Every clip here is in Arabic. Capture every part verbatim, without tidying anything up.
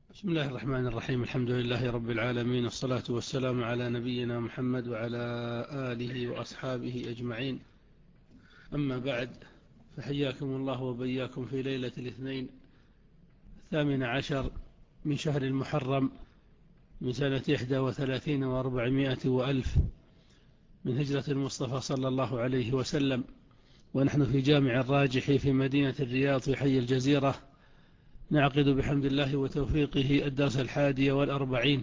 بسم الله الرحمن الرحيم. الحمد لله رب العالمين، والصلاة والسلام على نبينا محمد وعلى آله وأصحابه أجمعين. أما بعد، فحياكم الله وبياكم في ليلة الاثنين الثامن عشر من شهر المحرم من سنة إحدى وثلاثين وأربعمائة وألف من هجرة المصطفى صلى الله عليه وسلم، ونحن في جامع الراجح في مدينة الرياض في حي الجزيرة، نعقد بحمد الله وتوفيقه الدرس الحادي والأربعين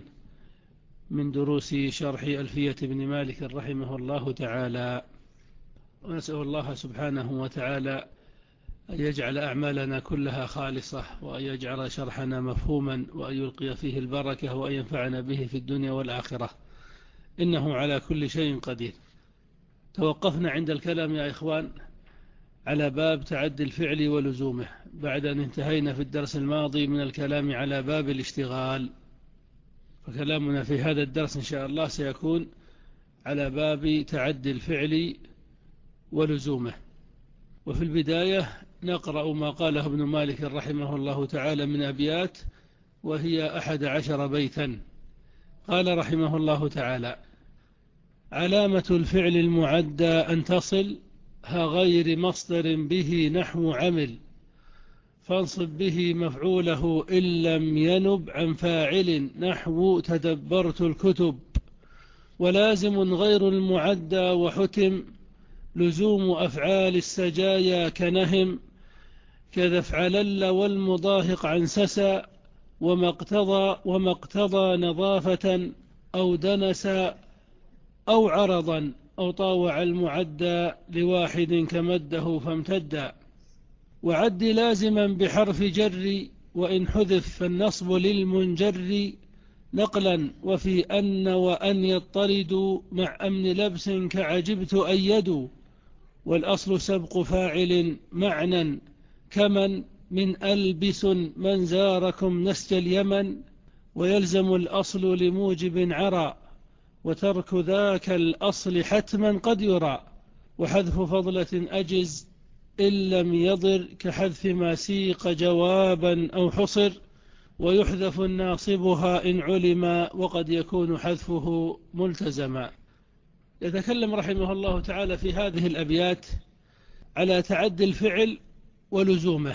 من دروس شرح ألفية بن مالك رحمه الله تعالى. ونسأل الله سبحانه وتعالى أن يجعل أعمالنا كلها خالصة، وأن يجعل شرحنا مفهوما، وأن يلقي فيه البركة، وأن ينفعنا به في الدنيا والآخرة، إنه على كل شيء قدير. توقفنا عند الكلام يا إخوان على باب تعدي الفعل ولزومه، بعد أن انتهينا في الدرس الماضي من الكلام على باب الاشتغال، فكلامنا في هذا الدرس إن شاء الله سيكون على باب تعدي الفعل ولزومه. وفي البداية نقرأ ما قاله ابن مالك رحمه الله تعالى من أبيات، وهي أحد عشر بيتا. قال رحمه الله تعالى: علامة الفعل المعدى أن تصل ها غير مصدر به نحو عمل، فانصب به مفعوله إن لم ينب عن فاعل نحو تدبرت الكتب. ولازم غير المعدى وحتم لزوم أفعال السجايا كنهم، كذا افعلل والمضاهق عن سسا وما اقتضى, وما اقتضى نظافة أو دنسا أو عرضا أو طاوع المعدى لواحد كمده فامتدا. وعد لازما بحرف جر وإن حذف فالنصب للمنجر نقلا، وفي أن وأن يطرد مع أمن لبس كعجبت أيدوا. والأصل سبق فاعل معنى كمن من ألبس من زاركم نسج اليمن، ويلزم الأصل لموجب عرى وترك ذاك الأصل حتما قد يرى. وحذف فضلة أجز إن لم يضر كحذف ما سيق جوابا أو حصر، ويحذف ناصبها إن علم وقد يكون حذفه ملتزما. يتكلم رحمه الله تعالى في هذه الأبيات على تعدي الفعل ولزومه،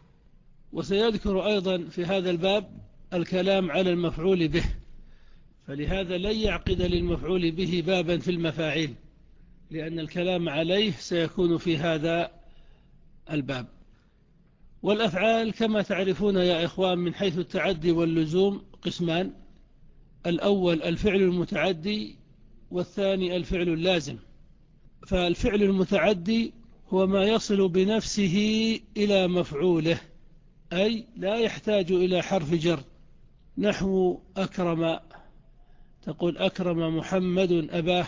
وسيذكر أيضا في هذا الباب الكلام على المفعول به، فلهذا لن يعقد للمفعول به بابا في المفاعيل، لأن الكلام عليه سيكون في هذا الباب. والأفعال كما تعرفون يا إخوان من حيث التعدي واللزوم قسمان: الأول الفعل المتعدي، والثاني الفعل اللازم. فالفعل المتعدي هو ما يصل بنفسه إلى مفعوله، أي لا يحتاج إلى حرف جر، نحو أكرم، تقول أكرم محمد أباه،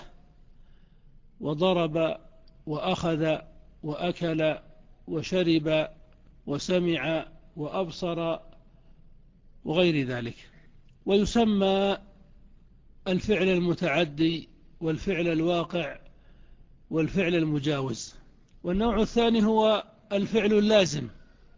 وضرب وأخذ وأكل وشرب وسمع وأبصر وغير ذلك. ويسمى الفعل المتعدي والفعل الواقع والفعل المجاوز. والنوع الثاني هو الفعل اللازم،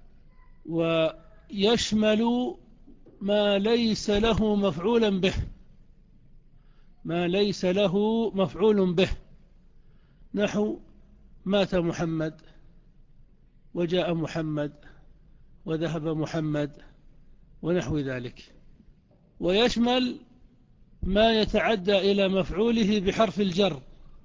ويشمل ما ليس له مفعولا به، ما ليس له مفعول به، نحو مات محمد وجاء محمد وذهب محمد ونحو ذلك. ويشمل ما يتعدى إلى مفعوله بحرف الجر،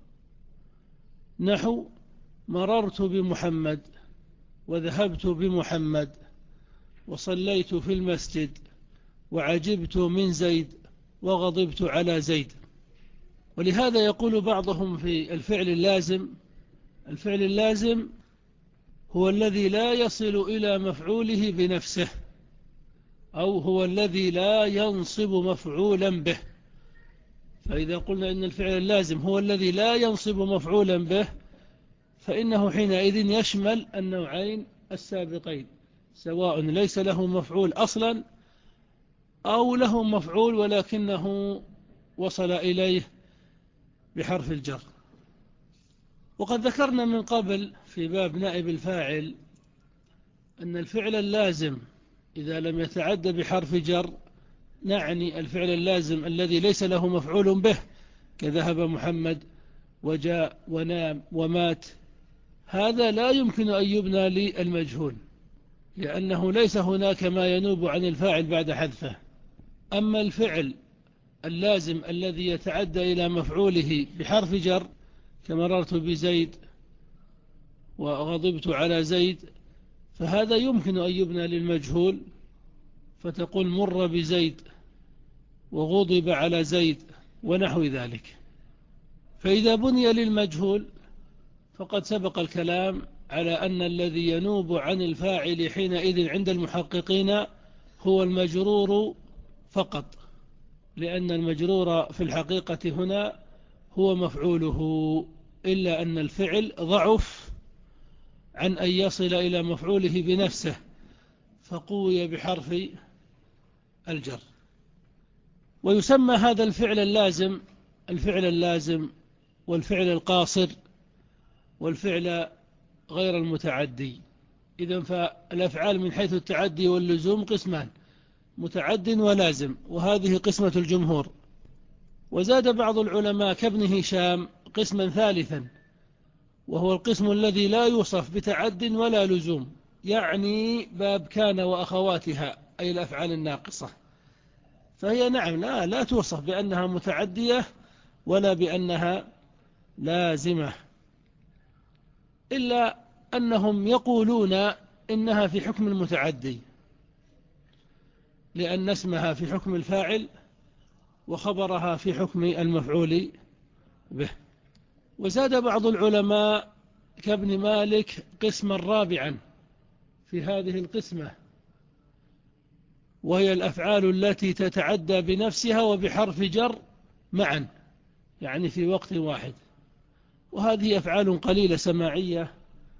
نحو مررت بمحمد وذهبت بمحمد وصليت في المسجد وعجبت من زيد وغضبت على زيد. ولهذا يقول بعضهم في الفعل اللازم: الفعل اللازم هو الذي لا يصل إلى مفعوله بنفسه، أو هو الذي لا ينصب مفعولا به. فإذا قلنا إن الفعل اللازم هو الذي لا ينصب مفعولا به، فإنه حينئذ يشمل النوعين السابقين، سواء ليس له مفعول أصلا أو له مفعول ولكنه وصل إليه بحرف الجر. وقد ذكرنا من قبل في باب نائب الفاعل أن الفعل اللازم إذا لم يتعد بحرف جر نعني الفعل اللازم الذي ليس له مفعول به، كذهب محمد وجاء ونام ومات، هذا لا يمكن أن يبنى للمجهول، لأنه ليس هناك ما ينوب عن الفاعل بعد حذفه. أما الفعل اللازم الذي يتعدى إلى مفعوله بحرف جر، كمررت بزيد وغضبت على زيد، فهذا يمكن أن يبنى للمجهول، فتقول مر بزيد وغضب على زيد ونحو ذلك. فإذا بني للمجهول فقد سبق الكلام على أن الذي ينوب عن الفاعل حينئذ عند المحققين هو المجرور فقط، لأن المجرور في الحقيقة هنا هو مفعوله، إلا أن الفعل ضعف عن أن يصل إلى مفعوله بنفسه، فقوي بحرف الجر. ويسمى هذا الفعل اللازم الفعل اللازم والفعل القاصر والفعل غير المتعدي. إذن فالأفعال من حيث التعدي واللزوم قسمان: متعد ولازم، وهذه قسمة الجمهور. وزاد بعض العلماء كابن هشام قسما ثالثا، وهو القسم الذي لا يوصف بتعد ولا لزوم، يعني باب كان وأخواتها، أي الأفعال الناقصة، فهي نعم لا, لا توصف بأنها متعدية ولا بأنها لازمة، إلا أنهم يقولون إنها في حكم المتعدي، لأن اسمها في حكم الفاعل وخبرها في حكم المفعول به. وزاد بعض العلماء كابن مالك قسما رابعا في هذه القسمة، وهي الأفعال التي تتعدى بنفسها وبحرف جر معا، يعني في وقت واحد. وهذه أفعال قليلة سماعية،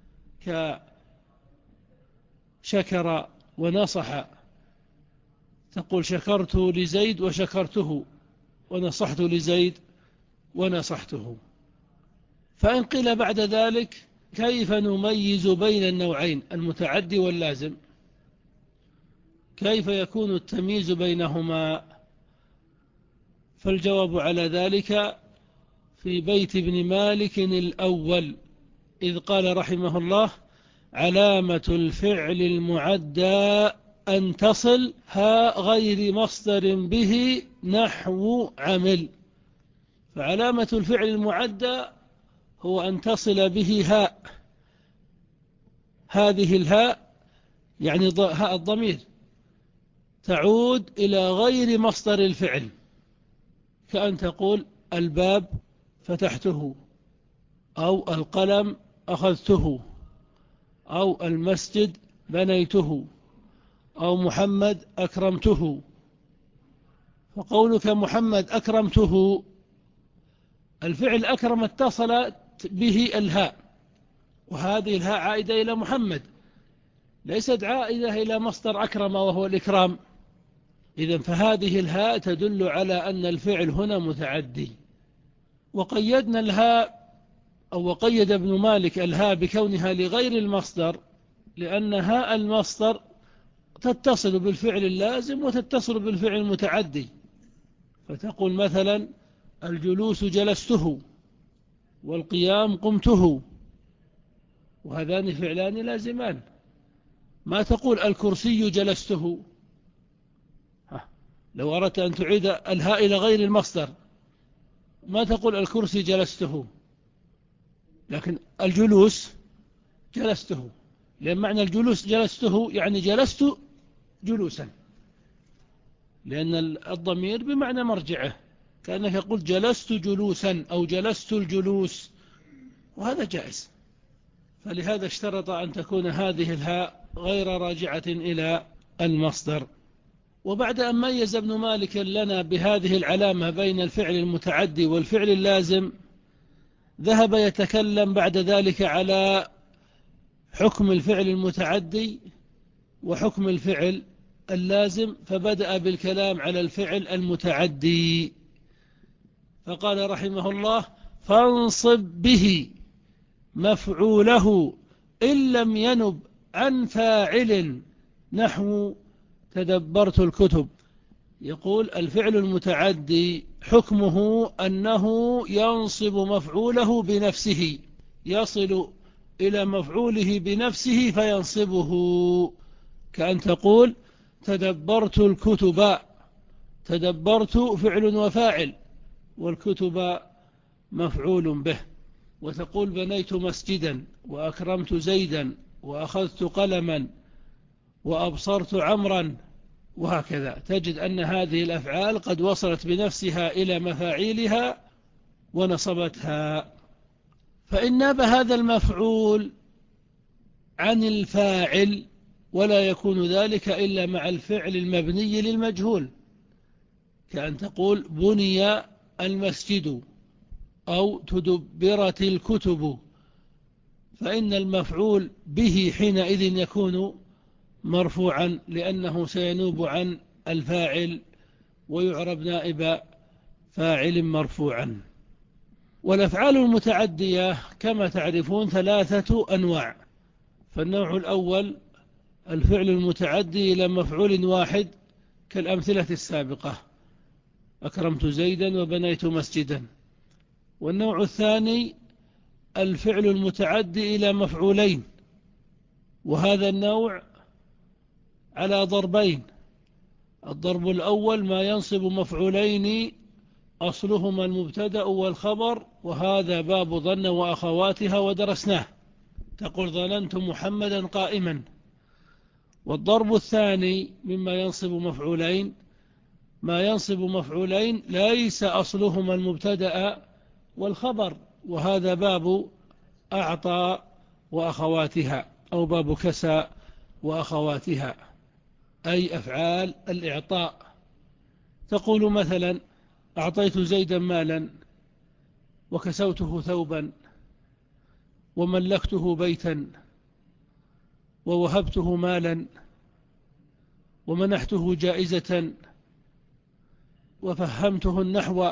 كشكر ونصح، تقول شكرت لزيد وشكرته، ونصحت لزيد ونصحته. فإن قيل بعد ذلك كيف نميز بين النوعين المتعدي واللازم؟ كيف يكون التمييز بينهما؟ فالجواب على ذلك في بيت ابن مالك الأول، إذ قال رحمه الله: علامة الفعل المعدى أن تصل ها غير مصدر به نحو عمل. فعلامة الفعل المعدى هو أن تصل به هاء، هذه الهاء يعني هاء الضمير تعود إلى غير مصدر الفعل، كأن تقول الباب فتحته، أو القلم أخذته، أو المسجد بنيته، أو محمد أكرمته. فقولك محمد أكرمته، الفعل أكرم اتصلت به الهاء، وهذه الهاء عائدة إلى محمد، ليست عائدة إلى مصدر أكرم وهو الإكرام. إذن فهذه الهاء تدل على أن الفعل هنا متعدي. وقيدنا الهاء أو وقيد ابن مالك الهاء بكونها لغير المصدر، لأن هاء المصدر تتصل بالفعل اللازم وتتصل بالفعل المتعدي، فتقول مثلا الجلوس جلسته، والقيام قمته، وهذان فعلان لازمان. ما تقول الكرسي جلسته، لو أردت أن تعيد الهاء إلى غير المصدر ما تقول الكرسي جلسته، لكن الجلوس جلسته، لأن معنى الجلوس جلسته يعني جلست جلوسا، لأن الضمير بمعنى مرجعه، كأنك قلت جلست جلوسا أو جلست الجلوس، وهذا جائز. فلهذا اشترط أن تكون هذه الهاء غير راجعة إلى المصدر. وبعد أن ميز ابن مالك لنا بهذه العلامة بين الفعل المتعدي والفعل اللازم، ذهب يتكلم بعد ذلك على حكم الفعل المتعدي وحكم الفعل اللازم، فبدأ بالكلام على الفعل المتعدي، فقال رحمه الله: فانصب به مفعوله إن لم ينب عن فاعل، نحو تدبرت الكتب. يقول الفعل المتعدي حكمه أنه ينصب مفعوله بنفسه، يصل إلى مفعوله بنفسه فينصبه، كأن تقول تدبرت الكتب، تدبرت فعل وفاعل والكتب مفعول به. وتقول بنيت مسجدا وأكرمت زيدا وأخذت قلما وأبصرت عمرا، وهكذا تجد أن هذه الأفعال قد وصلت بنفسها إلى مفاعيلها ونصبتها. فإن ناب هذا المفعول عن الفاعل ولا يكون ذلك إلا مع الفعل المبني للمجهول، كأن تقول بني المسجد أو تدبرت الكتب، فإن المفعول به حينئذ يكون مرفوعا لأنه سينوب عن الفاعل ويعرب نائب فاعل مرفوعا. والأفعال المتعدية كما تعرفون ثلاثة أنواع. فالنوع الأول الفعل المتعدي إلى مفعول واحد كالأمثلة السابقة، أكرمت زيدا وبنيت مسجدا. والنوع الثاني الفعل المتعدي إلى مفعولين، وهذا النوع على ضربين. الضرب الأول ما ينصب مفعولين أصلهما المبتدأ والخبر، وهذا باب ظن وأخواتها ودرسناه، تقول ظننت محمدا قائما. والضرب الثاني مما ينصب مفعولين ما ينصب مفعولين ليس أصلهما المبتدأ والخبر، وهذا باب أعطى وأخواتها أو باب كسى وأخواتها، أي أفعال الإعطاء. تقول مثلا أعطيت زيدا مالا وكسوته ثوبا وملكته بيتا ووهبته مالا ومنحته جائزة وفهمته النحو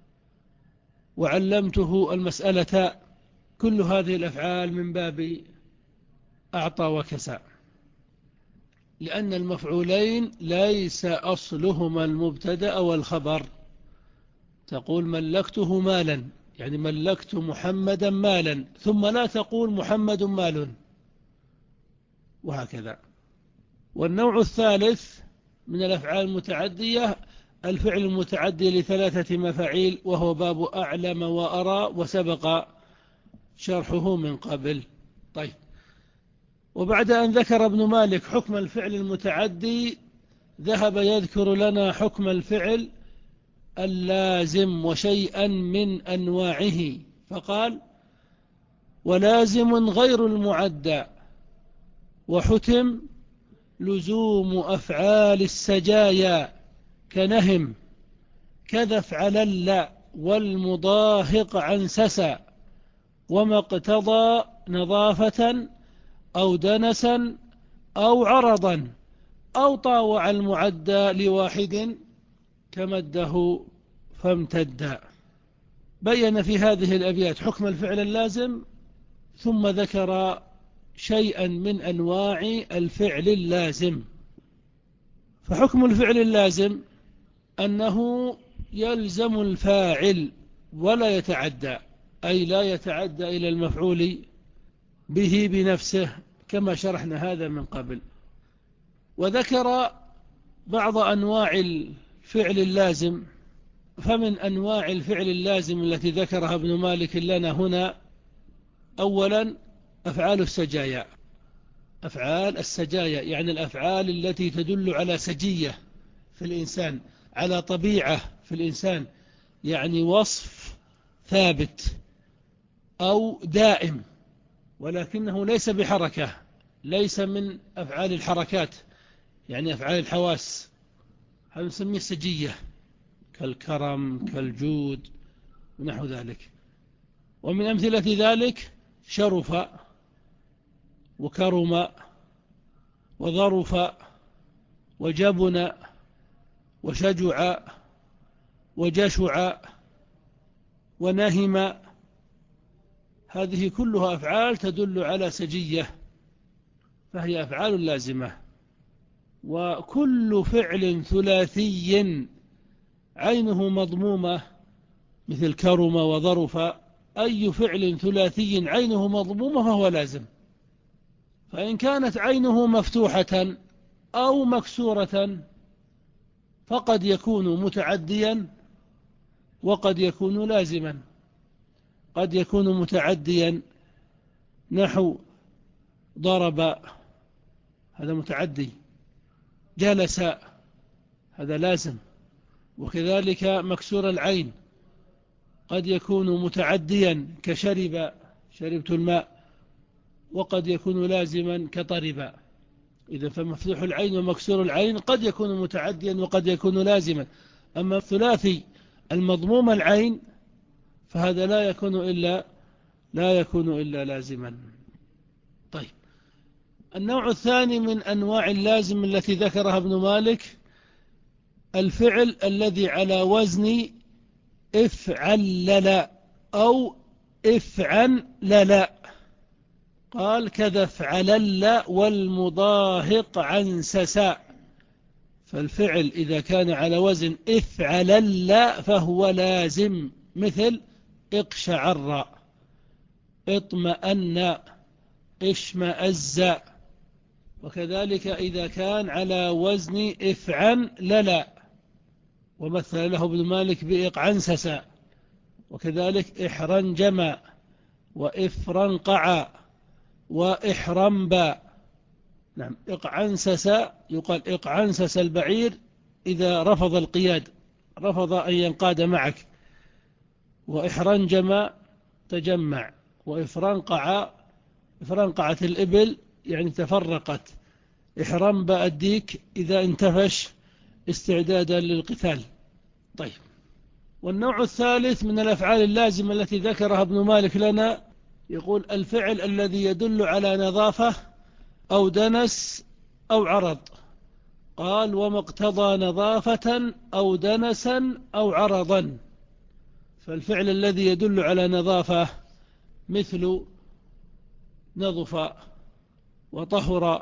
وعلمته المسألة. كل هذه الأفعال من باب أعطى وكسى، لأن المفعولين ليس أصلهما المبتدأ والخبر. تقول ملكته مالا يعني ملكت محمدا مالا، ثم لا تقول محمد مال، وهكذا. والنوع الثالث من الأفعال المتعدية الفعل المتعدي لثلاثة مفاعيل، وهو باب أعلم وأرى، وسبق شرحه من قبل. طيب، وبعد أن ذكر ابن مالك حكم الفعل المتعدي ذهب يذكر لنا حكم الفعل اللازم وشيئا من أنواعه، فقال ولازم غير المعدى وحتم لزوم أفعال السجايا كنهم كذا افعلل والمضاهق عن سسا وما اقتضى نظافة أو دنسا أو عرضا أو طاوع المعدى لواحد كمده فامتد. بين في هذه الأبيات حكم الفعل اللازم، ثم ذكر شيئا من أنواع الفعل اللازم. فحكم الفعل اللازم أنه يلزم الفاعل ولا يتعدى، أي لا يتعدى إلى المفعول به بنفسه، كما شرحنا هذا من قبل. وذكر بعض أنواع الفعل اللازم. فمن أنواع الفعل اللازم التي ذكرها ابن مالك لنا هنا أولا أفعال السجايا. أفعال السجايا يعني الأفعال التي تدل على سجية في الإنسان، على طبيعة في الإنسان، يعني وصف ثابت أو دائم ولكنه ليس بحركة، ليس من أفعال الحركات، يعني أفعال الحواس، هذا نسميه سجية كالكرم كالجود ونحو ذلك. ومن أمثلة ذلك شرف وكرم وظرف وجبن وشجع وجشع ونهم، هذه كلها أفعال تدل على سجية، فهي أفعال لازمة. وكل فعل ثلاثي عينه مضمومة مثل كرم وظرف، أي فعل ثلاثي عينه مضمومة فهو لازم. فإن كانت عينه مفتوحة أو مكسورة فقد يكون متعديا وقد يكون لازما. قد يكون متعديا نحو ضرب، هذا متعدي. جلس، هذا لازم. وكذلك مكسور العين قد يكون متعديا كشرب، شربت الماء، وقد يكون لازما كطرب. إذا فمفتوح العين ومكسور العين قد يكون متعديا وقد يكون لازما. أما الثلاثي المضموم العين فهذا لا يكون إلا لا يكون إلا لازما. طيب، النوع الثاني من أنواع اللازم التي ذكرها ابن مالك الفعل الذي على وزن افعلل أو افعنلل. قال كذا افعلل والمضاهق عنسسا. فالفعل إذا كان على وزن افعلل فهو لازم، مثل اقشعر، اطمأن، اشمأز. وكذلك إذا كان على وزن افعنلل، ومثل له ابن مالك بإقعنسسا. وكذلك احرنجم وافرنقع وإحرنبا. نعم، إقعنسس يقال إقعنسس البعير إذا رفض القياد، رفض أن ينقاد معك. وإحرنجم تجمع. وإفرنقع، إفرنقعت الإبل يعني تفرقت. إحرنبا الديك إذا انتفش استعدادا للقتال. طيب، والنوع الثالث من الأفعال اللازمة التي ذكرها ابن مالك لنا يقول الفعل الذي يدل على نظافة أو دنس أو عرض. قال وما اقتضى نظافة أو دنسا أو عرضا. فالفعل الذي يدل على نظافة مثل نظف وطهر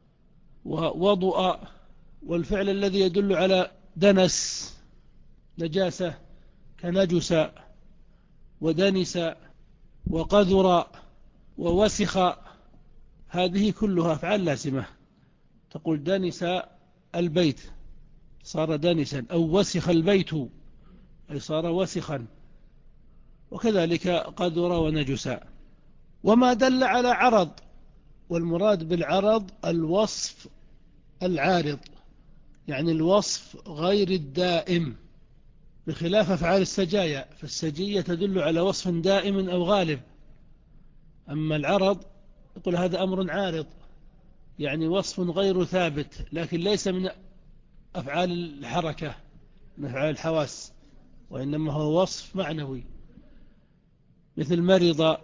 ووضؤ. والفعل الذي يدل على دنس نجاسة كنجس ودنس وقذر ووسخ. هذه كلها أفعال لازمة. تقول دنس البيت صار دنسا، أو وسخ البيت أي صار وسخا. وكذلك قذر ونجس. وما دل على عرض، والمراد بالعرض الوصف العارض، يعني الوصف غير الدائم، بخلاف أفعال السجايا. فالسجية تدل على وصف دائم أو غالب. أما العرض يقول هذا أمر عارض، يعني وصف غير ثابت، لكن ليس من أفعال الحركة، من أفعال الحواس، وإنما هو وصف معنوي، مثل مرض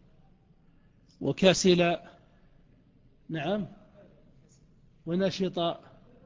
وكسل، نعم، ونشط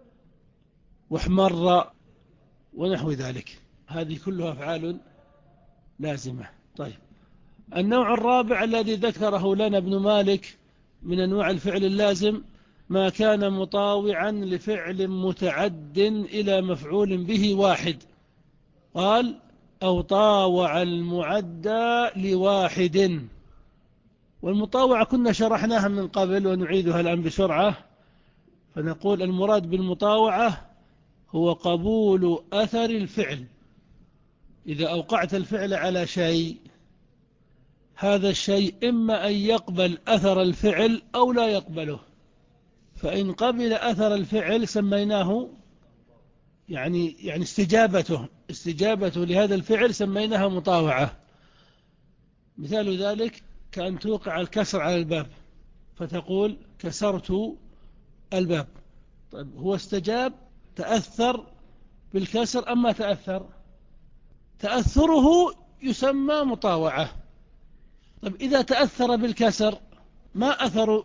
واحمر ونحو ذلك. هذه كلها أفعال لازمة. طيب، النوع الرابع الذي ذكره لنا ابن مالك من أنواع الفعل اللازم ما كان مطاوعا لفعل متعد إلى مفعول به واحد. قال أو طاوع المعدى لواحد. والمطاوعة كنا شرحناها من قبل ونعيدها الآن بسرعة. فنقول المراد بالمطاوعة هو قبول أثر الفعل. إذا أوقعت الفعل على شيء، هذا الشيء إما أن يقبل أثر الفعل أو لا يقبله. فإن قبل أثر الفعل سميناه يعني يعني استجابته استجابته لهذا الفعل سميناها مطاوعة. مثال ذلك كأن توقع الكسر على الباب فتقول كسرت الباب. طيب، هو استجاب، تأثر بالكسر أما تأثر، تأثره يسمى مطاوعة. طيب، إذا تأثر بالكسر ما أثر؟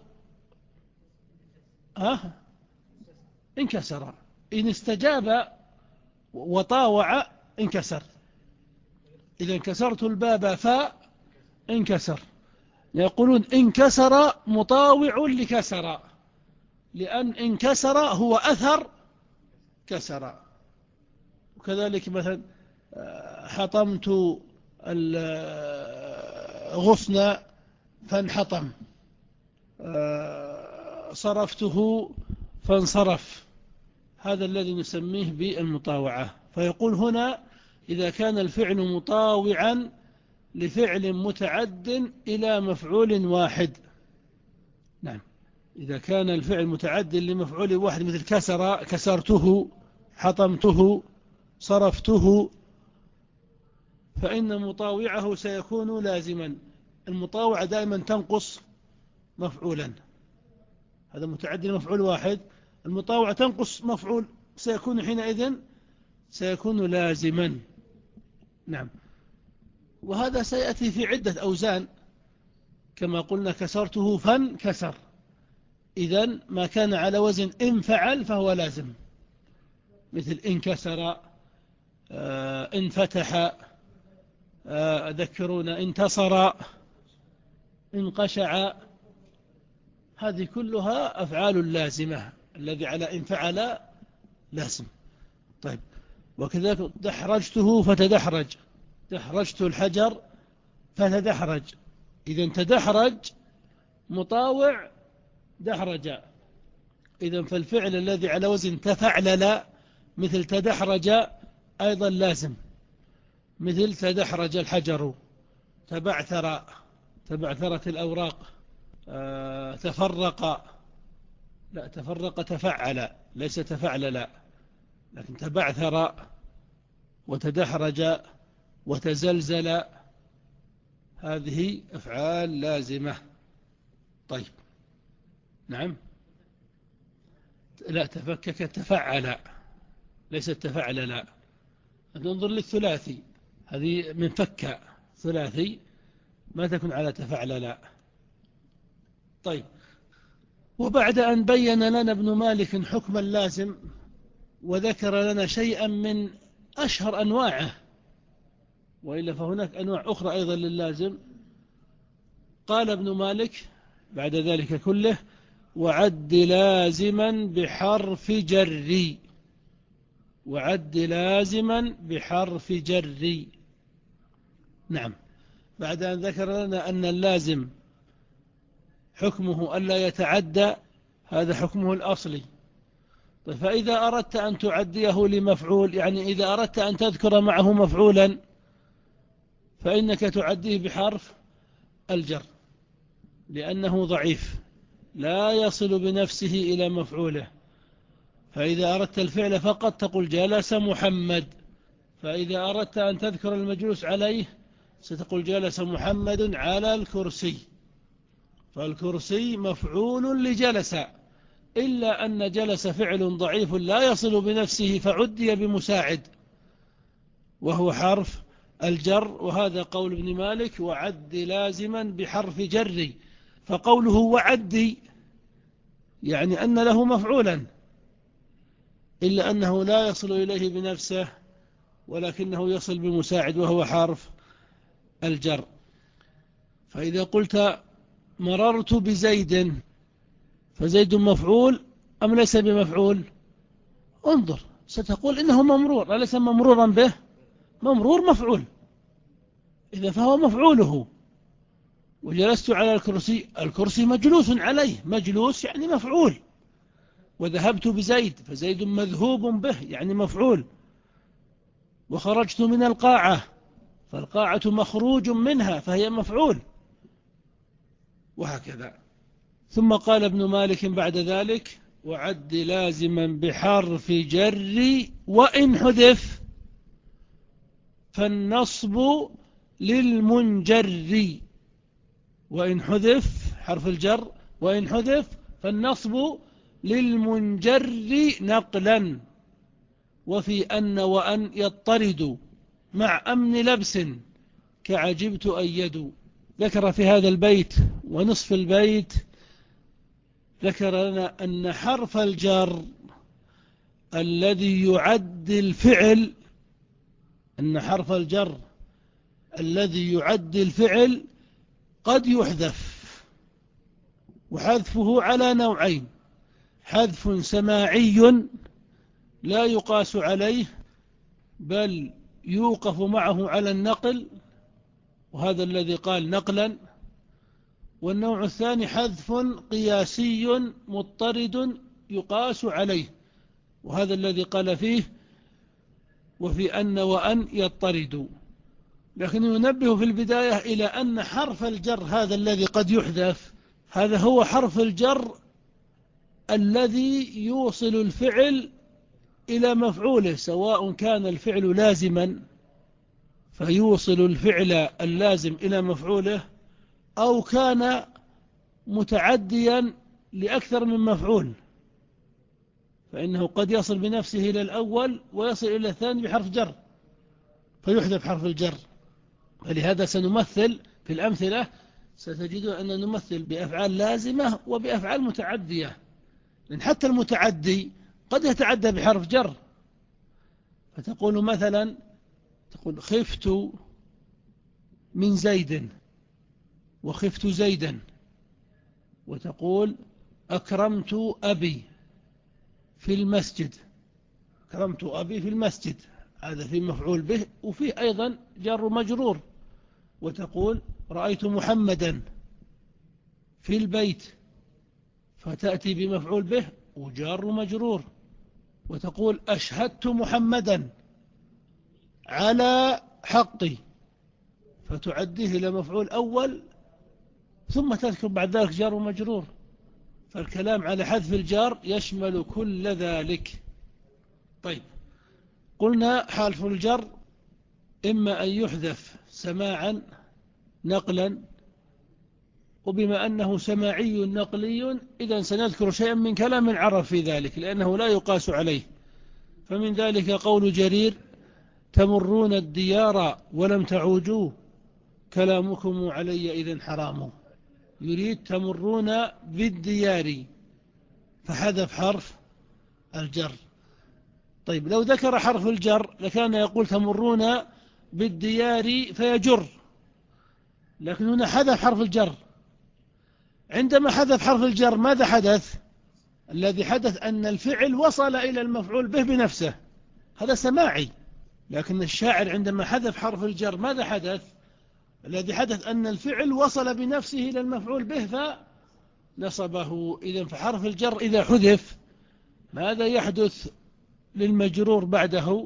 ها؟ انكسر. إن استجاب وطاوع انكسر. إذا انكسرت الباب فانكسر. يقولون انكسر مطاوع لكسر. لأن انكسر هو أثر كسر. وكذلك مثلا حطمت الغصن فانحطم، صرفته فانصرف، هذا الذي نسميه بالمطاوعة. فيقول هنا إذا كان الفعل مطاوعا لفعل متعد إلى مفعول واحد. نعم، إذا كان الفعل متعد لمفعول واحد مثل كسر، كسرته، حطمته، صرفته، فإن مطاوعه سيكون لازما. المطاوعة دائما تنقص مفعولا، هذا متعد لمفعول واحد، المطاوعة تنقص مفعول، سيكون حينئذ سيكون لازما. نعم، وهذا سيأتي في عدة أوزان كما قلنا كسرته فانكسر، إذن ما كان على وزن إن فعل فهو لازم، مثل انكسر، آه انفتح، آه ذكرون انتصر، انقشع، هذه كلها أفعال لازمة، الذي على إن فعل لازم. طيب، وكذلك دحرجته فتدحرج، دحرجت الحجر فتدحرج، إذن تدحرج مطاوع دحرج، إذن فالفعل الذي على وزن تفعلل مثل تدحرج أيضا لازم، مثل تدحرج الحجر، تبعثر، تبعثرت الأوراق، آه تفرق، لا تفرق تفعل ليس تفعلل، لكن تبعثر وتدحرج وتزلزل، هذه أفعال لازمة. طيب، نعم، لا تفكك تفعل ليس تفعل، لا ننظر للثلاثي، هذه من فك ثلاثي ما تكون على تفعل، لا. طيب، وبعد أن بين لنا ابن مالك حكم اللازم وذكر لنا شيئا من أشهر أنواعه، وإلا فهناك أنواع أخرى أيضا لللازم، قال ابن مالك بعد ذلك كله: وعد لازما بحرف جر، وعد لازما بحرف جر. نعم، بعد أن ذكر لنا أن اللازم حكمه ألا يتعدى، هذا حكمه الأصلي. طيب، فإذا أردت أن تعديه لمفعول، يعني إذا أردت أن تذكر معه مفعولا، فإنك تعديه بحرف الجر، لأنه ضعيف لا يصل بنفسه إلى مفعوله. فإذا أردت الفعل فقط تقول جلس محمد، فإذا أردت أن تذكر المجلوس عليه ستقول جلس محمد على الكرسي، فالكرسي مفعول لجلس، إلا أن جلس فعل ضعيف لا يصل بنفسه فعدي بمساعد وهو حرف الجر، وهذا قول ابن مالك: وعد لازما بحرف جر. فقوله وعد يعني أن له مفعولا، إلا أنه لا يصل إليه بنفسه ولكنه يصل بمساعد وهو حرف الجر. فإذا قلت مررت بزيد، فزيد مفعول أم ليس بمفعول؟ انظر، ستقول إنه ممرور، أليس ممرورا به؟ ممرور مفعول، إذا فهو مفعوله. وجلست على الكرسي، الكرسي مجلوس عليه، مجلوس يعني مفعول. وذهبت بزيد، فزيد مذهوب به يعني مفعول. وخرجت من القاعة، فالقاعة مخروج منها فهي مفعول، وهكذا. ثم قال ابن مالك بعد ذلك: وعد لازما بحرف جر وإن حذف فالنصب للمنجر. وإن حذف حرف الجر، وإن حذف فالنصب للمنجر نقلا. وفي أن وأن يطرد مع أمن لبس كعجبت أيد. ذكر في هذا البيت ونصف البيت، ذكر لنا أن حرف الجر الذي يعد الفعل، أن حرف الجر الذي يعد الفعل قد يحذف، وحذفه على نوعين: حذف سماعي لا يقاس عليه بل يوقف معه على النقل، وهذا الذي قال نقلا. والنوع الثاني حذف قياسي مضطرد يقاس عليه، وهذا الذي قال فيه وفي أن وأن يضطرد. لكن ينبه في البداية إلى أن حرف الجر هذا الذي قد يحذف، هذا هو حرف الجر الذي يوصل الفعل إلى مفعوله، سواء كان الفعل لازما فيوصل الفعل اللازم إلى مفعوله، أو كان متعديا لأكثر من مفعول، فإنه قد يصل بنفسه إلى الأول ويصل إلى الثاني بحرف جر فيحذف حرف الجر. فلهذا سنمثل في الأمثلة، ستجدون أن نمثل بأفعال لازمة وبأفعال متعدية، لأن حتى المتعدي قد يتعدى بحرف جر. فتقول مثلا تقول خفت من زيد وخفت زيدا، وتقول أكرمت أبي في المسجد. أكرمت أبي في المسجد، هذا في مفعول به وفيه أيضا جر مجرور. وتقول رأيت محمدا في البيت، فتأتي بمفعول به وجار مجرور. وتقول أشهدت محمدا على حقي، فتعديه إلى مفعول أول ثم تذكر بعد ذلك جار مجرور. فالكلام على حذف الجار يشمل كل ذلك. طيب، قلنا حرف الجر إما أن يحذف سماعا نقلا، وبما أنه سماعي نقلي إذن سنذكر شيئا من كلام العرب في ذلك، لأنه لا يقاس عليه. فمن ذلك قول جرير تمرون الديار ولم تعوجوا كلامكم علي إذن حرام. يريد تمرون بالديار فحذف حرف الجر. طيب، لو ذكر حرف الجر لكان يقول تمرون بالديار فيجر، لكن هنا حذف حرف الجر. عندما حذف حرف الجر ماذا حدث؟ الذي حدث أن الفعل وصل إلى المفعول به بنفسه، هذا سماعي. لكن الشاعر عندما حذف حرف الجر ماذا حدث؟ الذي حدث أن الفعل وصل بنفسه إلى المفعول به فنصبه. إذن فحرف الجر إذا حذف ماذا يحدث للمجرور بعده؟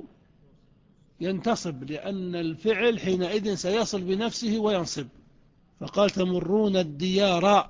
ينتصب، لأن الفعل حينئذ سيصل بنفسه وينصب. فقال تمرون الديار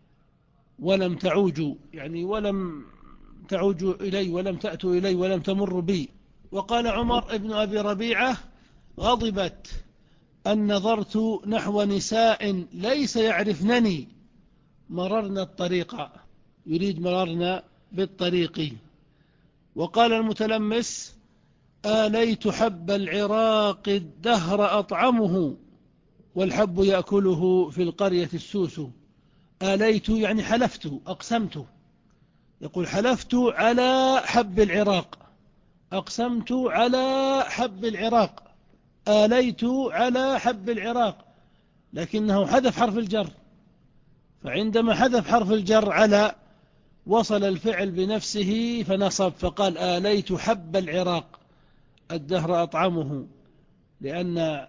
ولم تعوجوا، يعني ولم تعوجوا إلي ولم تأتوا إلي ولم تمروا بي. وقال عمر ابن أبي ربيعة غضبت أن نظرت نحو نساء ليس يعرفنني مررنا الطريق، يريد مررنا بالطريق. وقال المتلمس آليت حب العراق الدهر أطعمه والحب يأكله في القرية السوس. آليت يعني حلفت، أقسمت. يقول حلفت على حب العراق، أقسمت على حب العراق، آليت على حب العراق، لكنه حذف حرف الجر. فعندما حذف حرف الجر على وصل الفعل بنفسه فنصب، فقال آليت حب العراق الدهر أطعمه، لأن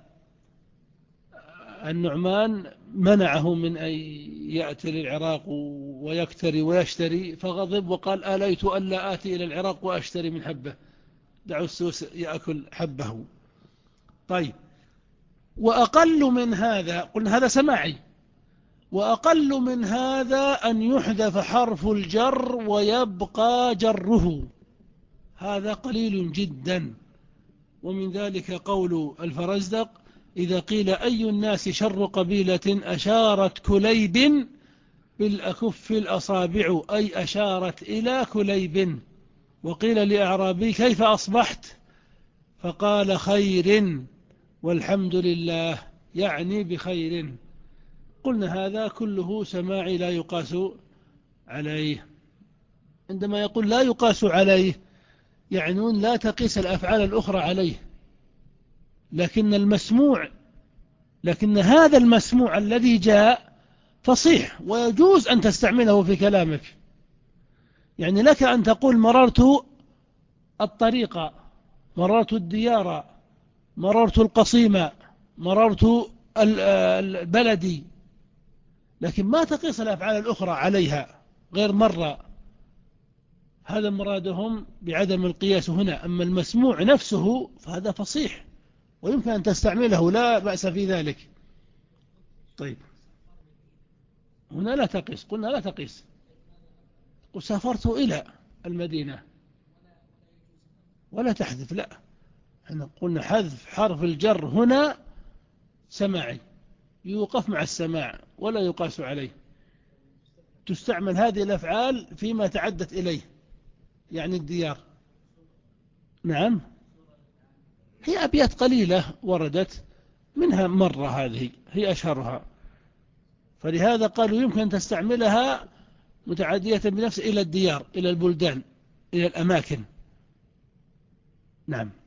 النعمان منعه من أن يأتي للعراق ويكتري ويشتري، فغضب وقال آليت ألا آتي إلى العراق وأشتري من حبه، دعوا السوس يأكل حبه. طيب، وأقل من هذا، قلنا هذا سماعي، وأقل من هذا أن يحذف حرف الجر ويبقى جره، هذا قليل جدا. ومن ذلك قول الفرزدق إذا قيل أي الناس شر قبيلة أشارت كليب بالأكف الأصابع، أي أشارت إلى كليب. وقيل لأعرابي كيف أصبحت؟ فقال خير والحمد لله، يعني بخير. قلنا هذا كله سماعي لا يقاس عليه. عندما يقول لا يقاس عليه يعنون لا تقيس الأفعال الأخرى عليه، لكن المسموع لكن هذا المسموع الذي جاء فصيح ويجوز أن تستعمله في كلامك. يعني لك أن تقول مررت الطريق، مررت الديار، مررت القصيمة، مررت البلد، لكن ما تقيس الأفعال الأخرى عليها غير مرة. هذا مرادهم بعدم القياس هنا. أما المسموع نفسه فهذا فصيح ويمكن أن تستعمله، لا بأس في ذلك. طيب هنا لا تقيس، قلنا لا تقيس. قل سافرت إلى المدينة ولا تحذف، لا، احنا قلنا حذف حرف الجر هنا سماعي، يوقف مع السماع ولا يقاس عليه. تستعمل هذه الأفعال فيما تعدت إليه، يعني الديار. نعم، هي أبيات قليلة وردت منها مرة، هذه هي أشهرها، فلهذا قالوا يمكن أن تستعملها متعدية بنفس إلى الديار، إلى البلدان، إلى الأماكن. نعم،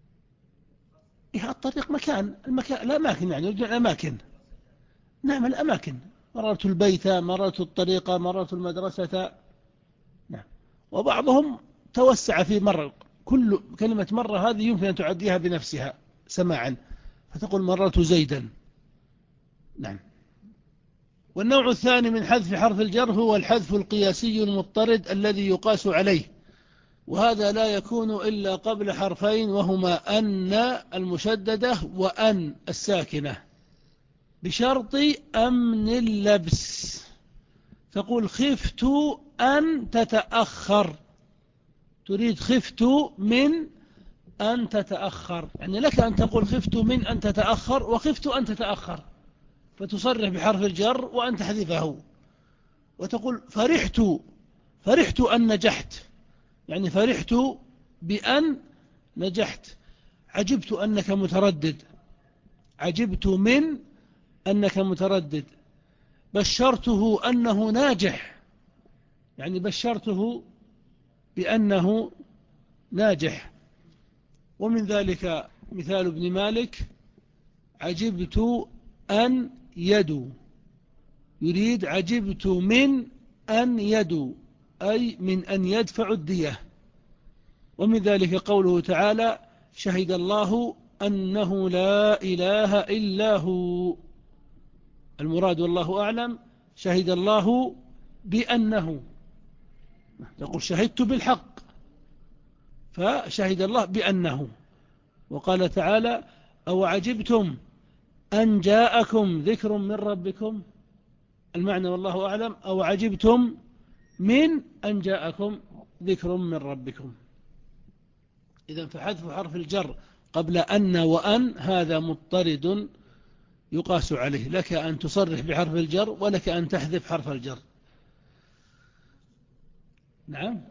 إيه الطريق مكان، المكان الأماكن، يعني يرجع الأماكن. نعم الأماكن، مررت البيت، مررت الطريق، مررت المدرسة. نعم. وبعضهم توسع في مرة، كل كلمة مرة هذه يمكن أن تعديها بنفسها سماعا، فتقول مررت زيدا. نعم. والنوع الثاني من حذف حرف الجر هو الحذف القياسي المضطرد الذي يقاس عليه، وهذا لا يكون إلا قبل حرفين، وهما أن المشددة وأن الساكنة، بشرط أمن اللبس. تقول خفت أن تتأخر، تريد خفت من أن تتأخر، يعني لك أن تقول خفت من أن تتأخر وخفت أن تتأخر، فتصرح بحرف الجر وأن تحذفه. وتقول فرحت، فرحت أن نجحت، يعني فرحت بأن نجحت. عجبت أنك متردد، عجبت من أنك متردد. بشرته أنه ناجح، يعني بشرته بأنه ناجح. ومن ذلك مثال ابن مالك: عجبت أن يدو، يريد عجبت من أن يدو، أي من أن يدفع الدية. ومن ذلك قوله تعالى: شهد الله أنه لا إله إلا هو. المراد والله أعلم شهد الله بأنه، يقول شهدت بالحق، فشهد الله بأنه. وقال تعالى: أو عجبتم أن جاءكم ذكر من ربكم، المعنى والله أعلم أو عجبتم من أن جاءكم ذكر من ربكم. إذن فحذف حرف الجر قبل أن وأن هذا مضطرد يقاس عليه، لك أن تصرح بحرف الجر ولك أن تحذف حرف الجر. نعم،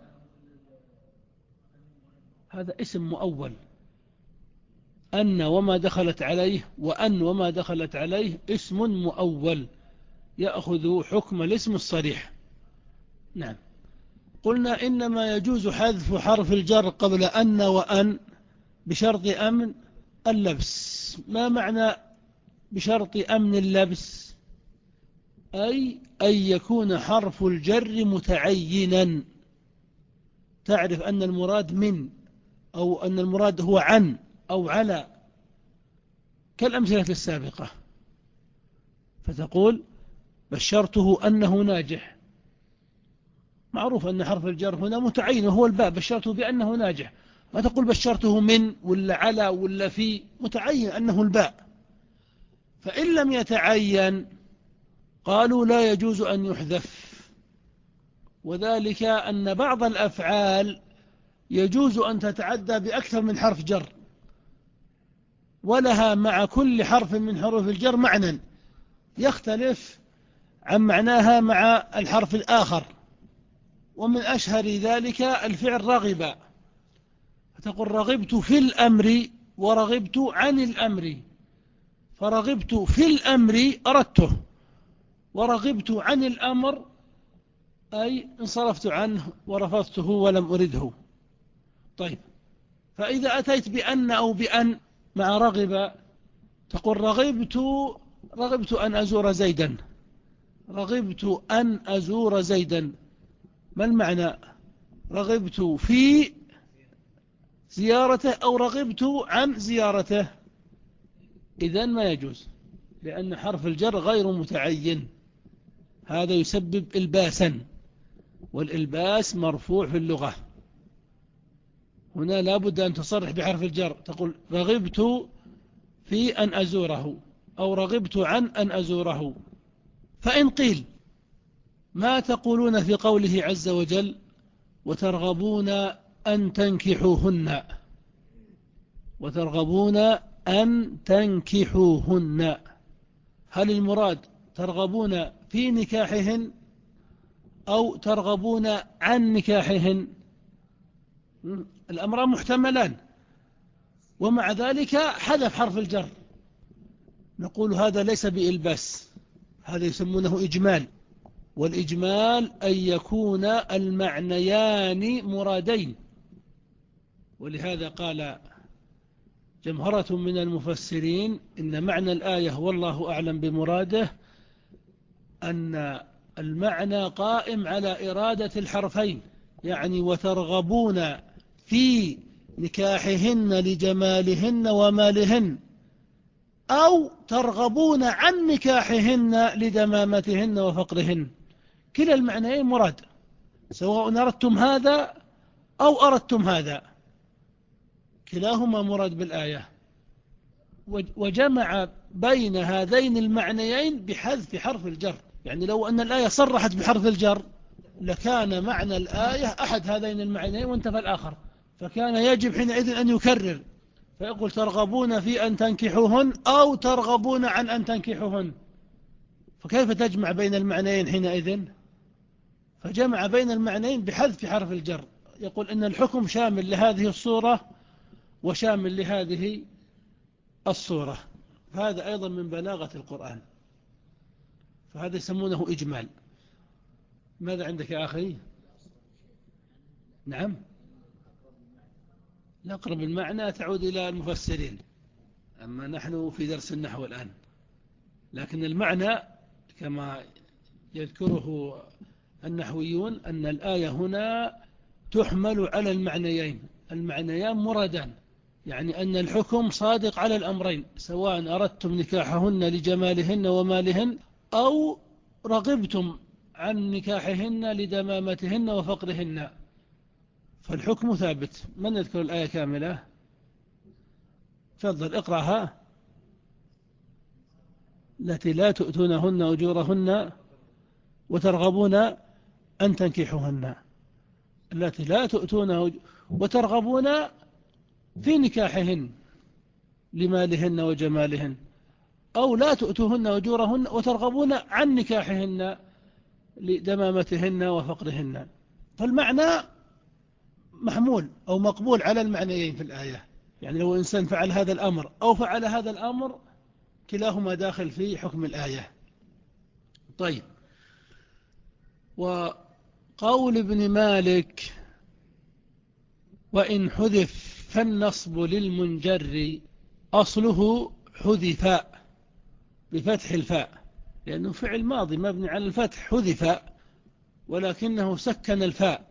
هذا اسم مؤول، أن وما دخلت عليه، وأن وما دخلت عليه اسم مؤول يأخذ حكم الاسم الصريح. نعم. قلنا إنما يجوز حذف حرف الجر قبل أن وأن بشرط أمن اللبس. ما معنى بشرط أمن اللبس؟ أي أن يكون حرف الجر متعينا، تعرف أن المراد من، أو أن المراد هو عن أو على، كالأمثلة السابقة. فتقول بشرته أنه ناجح، معروف أن حرف الجر هنا متعين وهو الباء، بشرته بأنه ناجح. ما تقول بشرته من ولا على ولا في، متعين أنه الباء. فإن لم يتعين قالوا لا يجوز أن يحذف، وذلك أن بعض الأفعال يجوز أن تتعدى بأكثر من حرف جر، ولها مع كل حرف من حروف الجر معنى يختلف عن معناها مع الحرف الآخر. ومن أشهر ذلك الفعل رغب، فتقول رغبت في الأمر ورغبت عن الأمر، فرغبت في الأمر أردته، ورغبت عن الأمر أي انصرفت عنه ورفضته ولم أرده. طيب، فإذا أتيت بأن أو بأن مع رغب تقول رغبت رغبت أن أزور زيدا، رغبت أن أزور زيدا. ما المعنى؟ رغبت في زيارته أو رغبت عن زيارته، إذن ما يجوز، لأن حرف الجر غير متعين، هذا يسبب إلباسا، والإلباس مرفوع في اللغة. هنا لابد أن تصرح بحرف الجر، تقول رغبت في أن أزوره أو رغبت عن أن أزوره. فإن قيل ما تقولون في قوله عز وجل وترغبون أن تنكحوهن، وترغبون أن تنكحوهن، هل المراد ترغبون في نكاحهن أو ترغبون عن نكاحهن؟ الأمران محتملان، ومع ذلك حذف حرف الجر. نقول هذا ليس بإلباس، هذا يسمونه إجمال، والإجمال أن يكون المعنيان مرادين. ولهذا قال جمهرة من المفسرين إن معنى الآية والله أعلم بمراده أن المعنى قائم على إرادة الحرفين، يعني وترغبون في نكاحهن لجمالهن ومالهن، أو ترغبون عن نكاحهن لدمامتهن وفقرهن، كلا المعنيين مراد، سواء أردتم هذا أو أردتم هذا، كلاهما مراد بالآية. وجمع بين هذين المعنيين بحذف حرف الجر، يعني لو أن الآية صرحت بحرف الجر لكان معنى الآية أحد هذين المعنيين وانتفى الآخر، فكان يجب حينئذ أن يكرر فيقول ترغبون في أن تنكحوهن أو ترغبون عن أن تنكحوهن، فكيف تجمع بين المعنيين حينئذ؟ فجمع بين المعنيين بحذف حرف الجر، يقول إن الحكم شامل لهذه الصورة وشامل لهذه الصورة. فهذا أيضا من بلاغة القرآن، فهذا يسمونه إجمال. ماذا عندك يا أخي؟ نعم، الأقرب المعنى تعود إلى المفسرين، أما نحن في درس النحو الآن، لكن المعنى كما يذكره النحويون أن الآية هنا تحمل على المعنيين، المعنيان مرادان، يعني أن الحكم صادق على الأمرين، سواء أردتم نكاحهن لجمالهن ومالهن أو رغبتم عن نكاحهن لدمامتهن وفقرهن، فالحكم ثابت. من يذكر الآية كاملة؟ تفضل اقرأها. التي لا تؤتونهن أجورهن وترغبون أن تنكحوهن، التي لا تؤتون وترغبون في نكاحهن لمالهن وجمالهن، أو لا تؤتوهن أجورهن وترغبون عن نكاحهن لدمامتهن وفقرهن. فالمعنى محمول أو مقبول على المعنيين في الآية، يعني لو إنسان فعل هذا الأمر أو فعل هذا الأمر كلاهما داخل في حكم الآية. طيب، وقول ابن مالك وإن حذف فالنصب للمنجر أصله حذف بفتح الفاء، لأنه فعل ماضي مبني على الفتح حذف، ولكنه سكن الفاء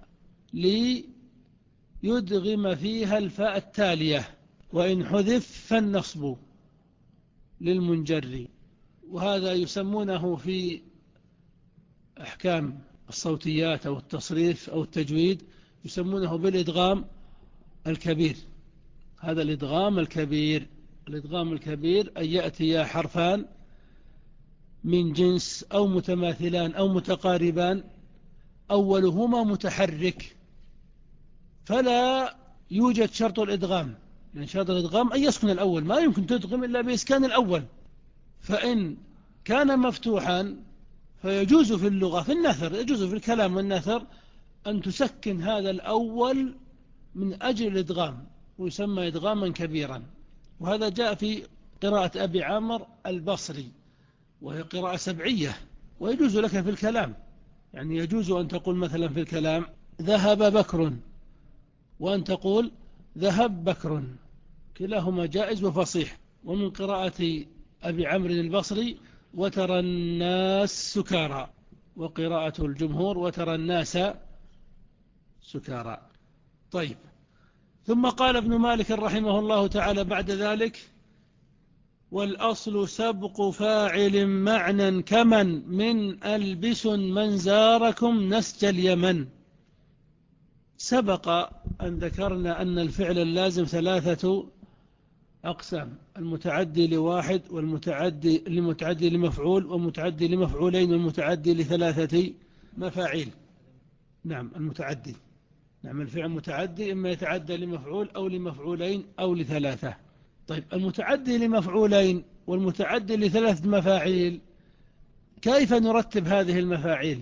ليدغم فيها الفاء التالية، وإن حذف فالنصب للمنجر. وهذا يسمونه في أحكام الصوتيات أو التصريف أو التجويد يسمونه بالإدغام الكبير. هذا الإدغام الكبير، الإدغام الكبير أن يأتي حرفان من جنس أو متماثلان أو متقاربان أولهما متحرك، فلا يوجد شرط الإدغام، يعني شرط الإدغام أن يسكن الأول، ما يمكن تدغم إلا بإسكان الأول. فإن كان مفتوحا فيجوز في اللغة في النثر، يجوز في الكلام والنثر أن تسكن هذا الأول من أجل الإدغام، ويسمى إدغاما كبيرا. وهذا جاء في قراءة أبي عامر البصري، وهي قراءة سبعية، ويجوز لك في الكلام، يعني يجوز أن تقول مثلا في الكلام ذهب بكر، وأن تقول ذهب بكر، كلاهما جائز وفصيح. ومن قراءة أبي عمرو البصري وترى الناس سكارى، وقراءة الجمهور وترى الناس سكارى. طيب، ثم قال ابن مالك رحمه الله تعالى بعد ذلك: والأصل سبق فاعل معنى كمن من ألبس من زاركم نسج اليمن. سبق أن ذكرنا أن الفعل اللازم ثلاثة أقسام: المتعدي لواحد، والمتعدي لمتعدي لمفعول، والمتعدي لمفعولين، والمتعدي لثلاثة مفاعيل. نعم، المتعدي. نعم، الفعل متعدي إما يتعدى لمفعول أو لمفعولين أو لثلاثة. طيب، المتعدي لمفعولين والمتعدي لثلاث مفاعيل، كيف نرتب هذه المفاعيل؟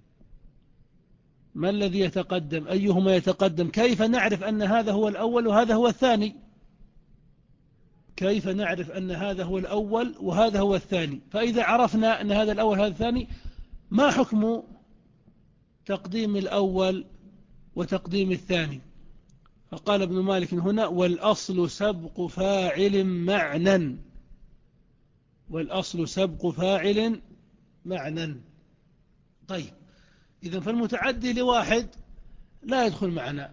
ما الذي يتقدم؟ أيهما يتقدم؟ كيف نعرف أن هذا هو الأول وهذا هو الثاني؟ كيف نعرف أن هذا هو الأول وهذا هو الثاني؟ فإذا عرفنا أن هذا الأول وهذا الثاني، ما حكم تقديم الأول وتقديم الثاني؟ فقال ابن مالك هنا: والأصل سبق فاعل معنى. والأصل سبق فاعل معنى. طيب، إذن فالمتعدي لواحد لا يدخل معنا،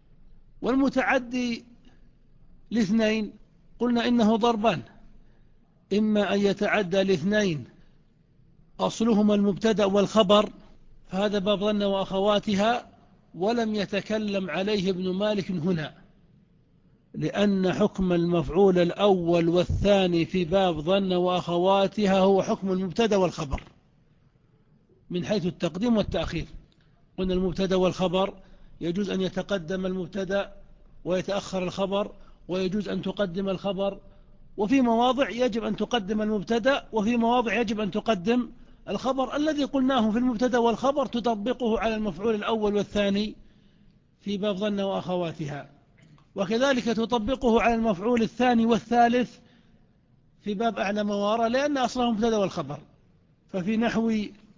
والمتعدي لاثنين قلنا إنه ضربان: إما أن يتعدى لاثنين أصلهما المبتدأ والخبر، فهذا باب ظن وأخواتها، ولم يتكلم عليه ابن مالك هنا، لأن حكم المفعول الأول والثاني في باب ظن وأخواتها هو حكم المبتدأ والخبر من حيث التقديم والتأخير. قلنا المبتدأ والخبر يجوز أن يتقدم المبتدأ ويتأخر الخبر، ويجوز أن تقدم الخبر، وفي مواضع يجب أن تقدم المبتدأ، وفي مواضع يجب أن تقدم الخبر. الذي قلناه في المبتدأ والخبر تطبقه على المفعول الأول والثاني في باب ظن وأخواتها، وكذلك تطبقه على المفعول الثاني والثالث في باب أعلم وارى، لأن أصله مبتدأ والخبر. ففي نحو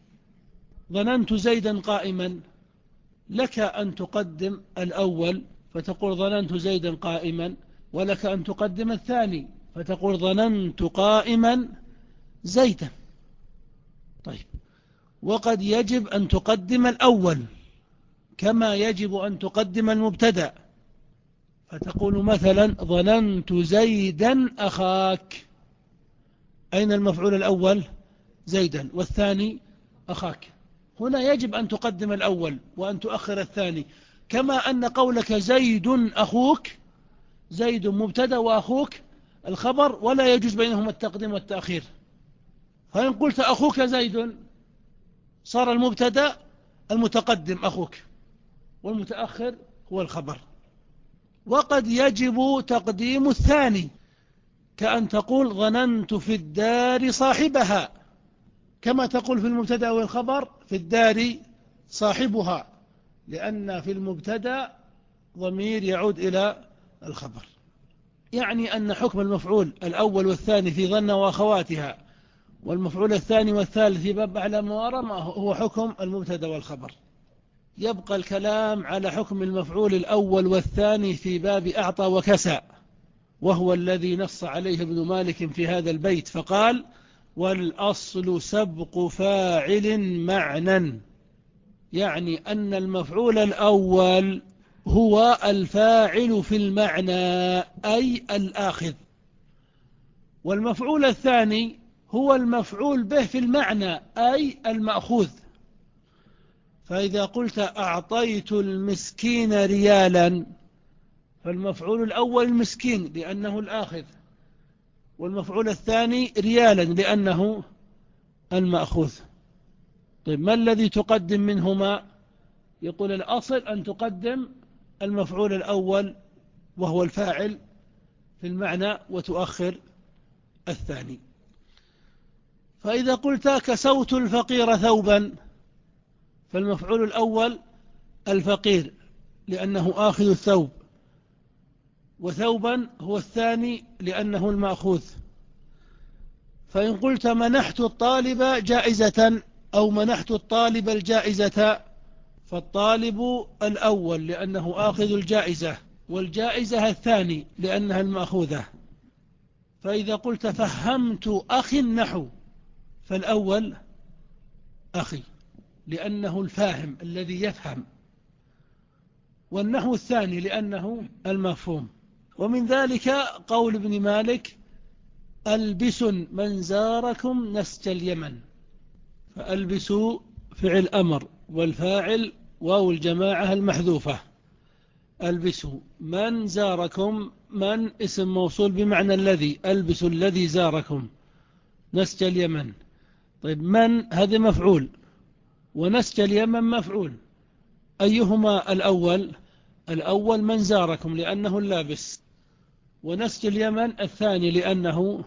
ظننت زيدا قائما، لك أن تقدم الأول فتقول ظننت زيدا قائما، ولك أن تقدم الثاني فتقول ظننت قائما زيدا. طيب، وقد يجب أن تقدم الأول كما يجب أن تقدم المبتدأ، فتقول مثلا ظننت زيدا أخاك. أين المفعول الأول؟ زيدا، والثاني أخاك. هنا يجب أن تقدم الأول وأن تؤخر الثاني، كما أن قولك زيد أخوك، زيد مبتدأ وأخوك الخبر، ولا يجوز بينهما التقديم والتأخير. فإن قلت أخوك زيد صار المبتدأ المتقدم أخوك، والمتأخر هو الخبر. وقد يجب تقديم الثاني، كأن تقول ظننت في الدار صاحبها، كما تقول في المبتدأ والخبر في الدار صاحبها، لأن في المبتدأ ضمير يعود إلى الخبر. يعني أن حكم المفعول الأول والثاني في ظن وأخواتها، والمفعول الثاني والثالث في باب أعلم وارى هو حكم المبتدأ والخبر. يبقى الكلام على حكم المفعول الأول والثاني في باب أعطى وكسى، وهو الذي نص عليه ابن مالك في هذا البيت، فقال: والأصل سبق فاعل معنى. يعني أن المفعول الأول هو الفاعل في المعنى أي الآخذ، والمفعول الثاني هو المفعول به في المعنى أي المأخوذ. فإذا قلت أعطيت المسكين ريالا، فالمفعول الأول المسكين لأنه الآخذ، والمفعول الثاني ريالا لأنه المأخوذ. طيب، ما الذي تقدم منهما؟ يقول الأصل أن تقدم المفعول الأول وهو الفاعل في المعنى، وتؤخر الثاني. فإذا قلت كسوت الفقير ثوبا، فالمفعول الأول الفقير لأنه آخذ الثوب، وثوبا هو الثاني لأنه المأخوذ. فإن قلت منحت الطالب جائزة أو منحت الطالب الجائزة، فالطالب الأول لأنه آخذ الجائزة، والجائزة الثاني لأنها المأخوذة. فإذا قلت فهمت أخي النحو، فالأول أخي لأنه الفاهم الذي يفهم، والنحو الثاني لأنه المفهوم. ومن ذلك قول ابن مالك: ألبس من زاركم نسج اليمن. فألبسوا فعل أمر، والفاعل واو الجماعة المحذوفة. ألبسوا من زاركم، من اسم موصول بمعنى الذي، ألبس الذي زاركم نسج اليمن. طيب من هذا مفعول، ونسج اليمن مفعول، أيهما الأول؟ الأول من زاركم لأنه اللابس، ونسج اليمن الثاني لأنه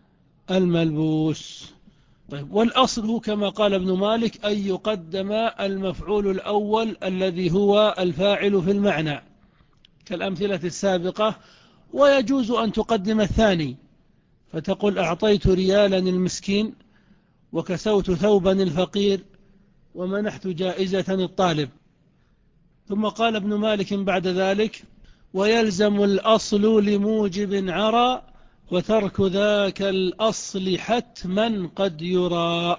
الملبوس. طيب والأصل كما قال ابن مالك أن يقدم المفعول الأول الذي هو الفاعل في المعنى كالأمثلة السابقة، ويجوز أن تقدم الثاني فتقول: أعطيت ريالا المسكين، وكسوت ثوبا الفقير، ومنحت جائزة الطالب. ثم قال ابن مالك بعد ذلك: ويلزم الأصل لموجب عرى، وترك ذاك الأصل حتما قد يرى.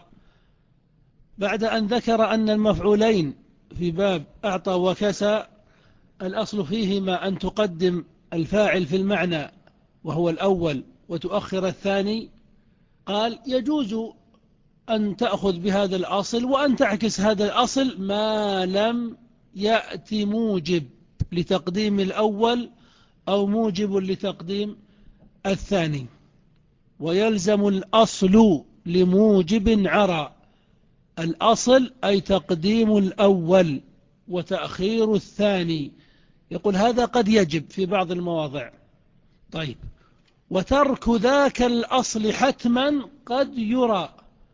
بعد أن ذكر أن المفعولين في باب أعطى وكسى الأصل فيهما أن تقدم الفاعل في المعنى وهو الأول وتؤخر الثاني، قال: يجوز أن تأخذ بهذا الأصل وأن تعكس هذا الأصل ما لم يأتي موجب لتقديم الأول أو موجب لتقديم الثاني. ويلزم الأصل لموجب عرى، الأصل أي تقديم الأول وتأخير الثاني. يقول هذا قد يجب في بعض المواضع. طيب، وترك ذاك الأصل حتما قد يرى،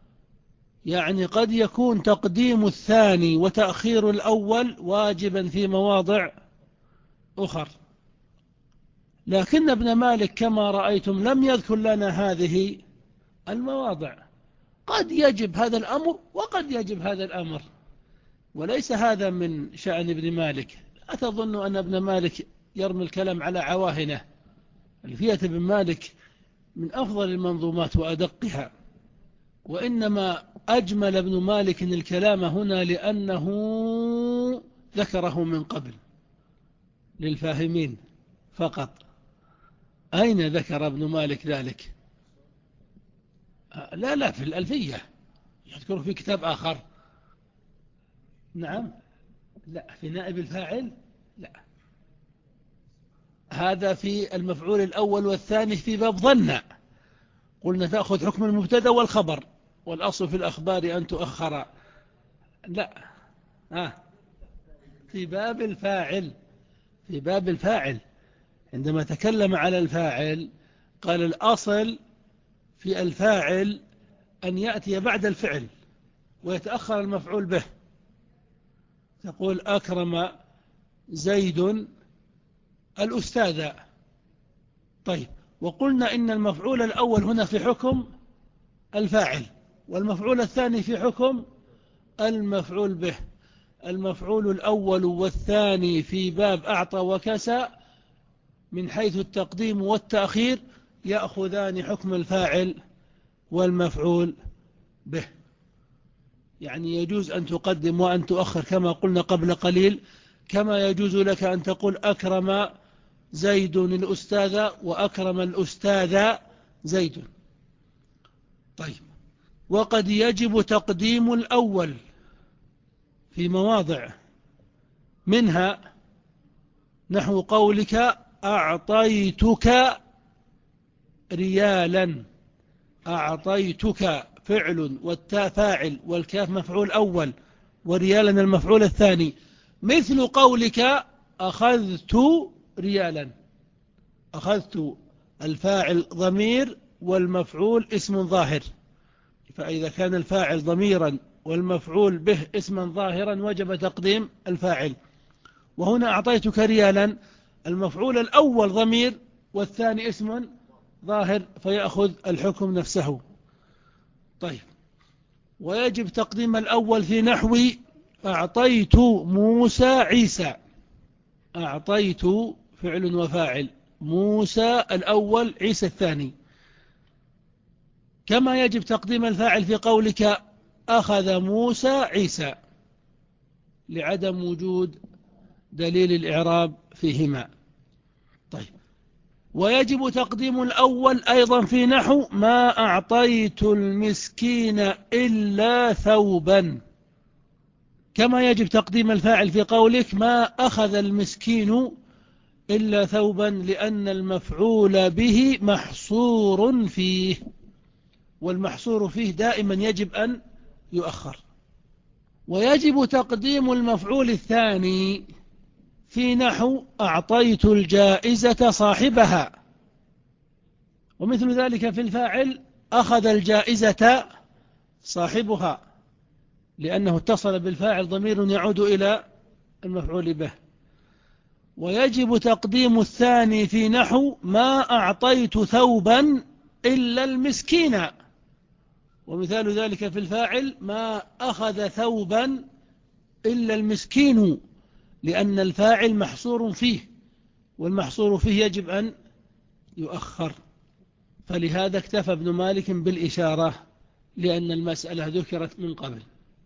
يعني قد يكون تقديم الثاني وتأخير الأول واجبا في مواضع أخر. لكن ابن مالك كما رأيتم لم يذكر لنا هذه المواضع، قد يجب هذا الأمر وقد يجب هذا الأمر، وليس هذا من شأن ابن مالك. لا تظن أن ابن مالك يرمي الكلام على عواهنه. ألفية ابن مالك من أفضل المنظومات وأدقها، وإنما أجمل ابن مالك الكلام هنا لأنه ذكره من قبل للفاهمين فقط. أين ذكر ابن مالك ذلك؟ لا لا في الألفية، يذكره في كتاب آخر. نعم، لا في نائب الفاعل، لا، هذا في المفعول الأول والثاني في باب ظن. قلنا تأخذ حكم المبتدا والخبر، والأصل في الأخبار أن تؤخر. لا، آه في باب الفاعل، في باب الفاعل عندما تكلم على الفاعل قال الأصل في الفاعل أن يأتي بعد الفعل ويتأخر المفعول به. تقول: أكرم زيد الأستاذ. طيب، وقلنا إن المفعول الأول هنا في حكم الفاعل، والمفعول الثاني في حكم المفعول به. المفعول الأول والثاني في باب أعطى وكسى من حيث التقديم والتأخير يأخذان حكم الفاعل والمفعول به، يعني يجوز أن تقدم وأن تؤخر كما قلنا قبل قليل، كما يجوز لك أن تقول: أكرم زيد الأستاذ، وأكرم الأستاذ زيد. طيب، وقد يجب تقديم الأول في مواضع، منها نحو قولك: أعطيتك ريالا. أعطيتك فعل والتاء فاعل والكاف مفعول أول وريالا المفعول الثاني، مثل قولك: أخذت ريالا. أخذت الفاعل ضمير والمفعول اسم ظاهر، فإذا كان الفاعل ضميرا والمفعول به اسما ظاهرا وجب تقديم الفاعل. وهنا أعطيتك ريالا، المفعول الأول ضمير والثاني اسم ظاهر فيأخذ الحكم نفسه. طيب، ويجب تقديم الأول في نحو: أعطيت موسى عيسى. أعطيت فعل وفاعل، موسى الأول عيسى الثاني. كما يجب تقديم الفاعل في قولك: أخذ موسى عيسى، لعدم وجود دليل الإعراب فيهما. طيب، ويجب تقديم الأول أيضا في نحو ما أعطيت المسكين إلا ثوبا، كما يجب تقديم الفاعل في قولك ما أخذ المسكين إلا ثوبا، لأن المفعول به محصور فيه، والمحصور فيه دائما يجب أن يؤخر. ويجب تقديم المفعول الثاني في نحو أعطيت الجائزة صاحبها، ومثل ذلك في الفاعل أخذ الجائزة صاحبها، لأنه اتصل بالفاعل ضمير يعود إلى المفعول به. ويجب تقديم الثاني في نحو ما أعطيت ثوبا إلا المسكين، ومثال ذلك في الفاعل ما أخذ ثوبا إلا المسكين، لأن الفاعل محصور فيه، والمحصور فيه يجب أن يؤخر. فلهذا اكتفى ابن مالك بالإشارة، لأن المسألة ذكرت من قبل.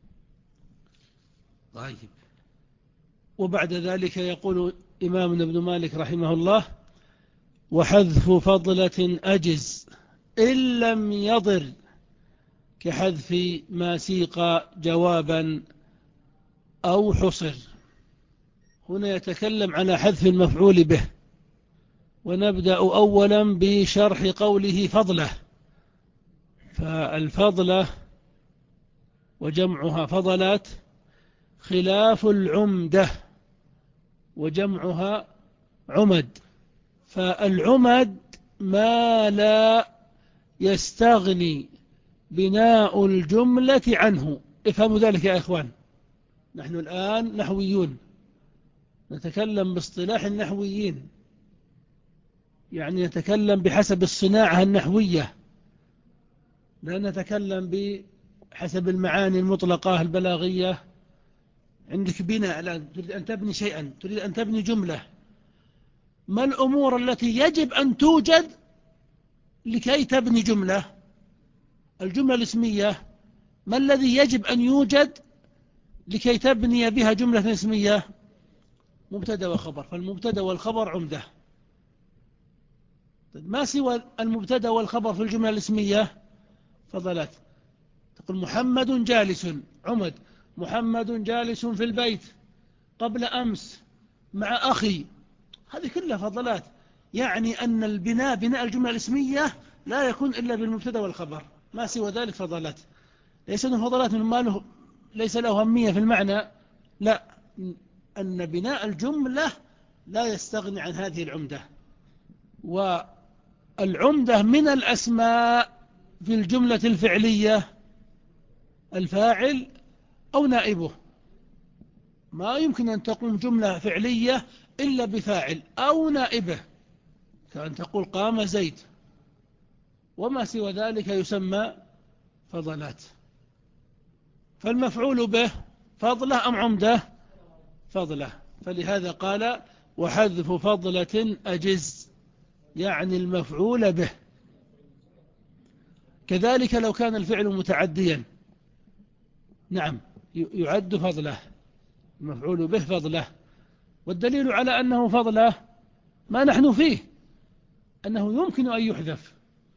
طيب، وبعد ذلك يقول إمامنا ابن مالك رحمه الله: وحذف فضلة أجز إن لم يضر، كحذف ما سيق جوابا أو حصر. هنا يتكلم على حذف المفعول به، ونبدأ أولا بشرح قوله فضلة. فالفضلة وجمعها فضلات خلاف العمدة وجمعها عمد. فالعمد ما لا يستغني بناء الجملة عنه. افهموا ذلك يا إخوان، نحن الآن نحويون، نتكلم باصطلاح النحويين، يعني نتكلم بحسب الصناعة النحوية، لا نتكلم بحسب المعاني المطلقة البلاغية. عندك بناء الآن، تريد أن تبني شيئا، تريد أن تبني جملة، ما الأمور التي يجب أن توجد لكي تبني جملة؟ الجملة الاسمية، ما الذي يجب أن يوجد لكي تبني بها جملة اسمية؟ مبتدأ وخبر، فالمبتدأ والخبر عمدة. ما سوى المبتدأ والخبر في الجملة الاسمية فضلات. تقول محمد جالس، عمد، محمد جالس في البيت قبل أمس مع أخي، هذه كلها فضلات. يعني أن البناء بناء الجملة الاسمية لا يكون إلا بالمبتدأ والخبر، ما سوى ذلك فضلات. ليس أنه فضلات من ماله ليس له أهمية في المعنى، لا، أن بناء الجملة لا يستغني عن هذه العمدة. والعمدة من الأسماء في الجملة الفعلية الفاعل أو نائبه، ما يمكن أن تقوم جملة فعلية إلا بفاعل أو نائبه، كأن تقول قام زيد، وما سوى ذلك يسمى فضلات. فالمفعول به فضلة أم عمدة؟ فضلة. فلهذا قال وحذف فضلة أجز، يعني المفعول به. كذلك لو كان الفعل متعديا، نعم يعد فضله، المفعول به فضله. والدليل على أنه فضله ما نحن فيه، أنه يمكن أن يحذف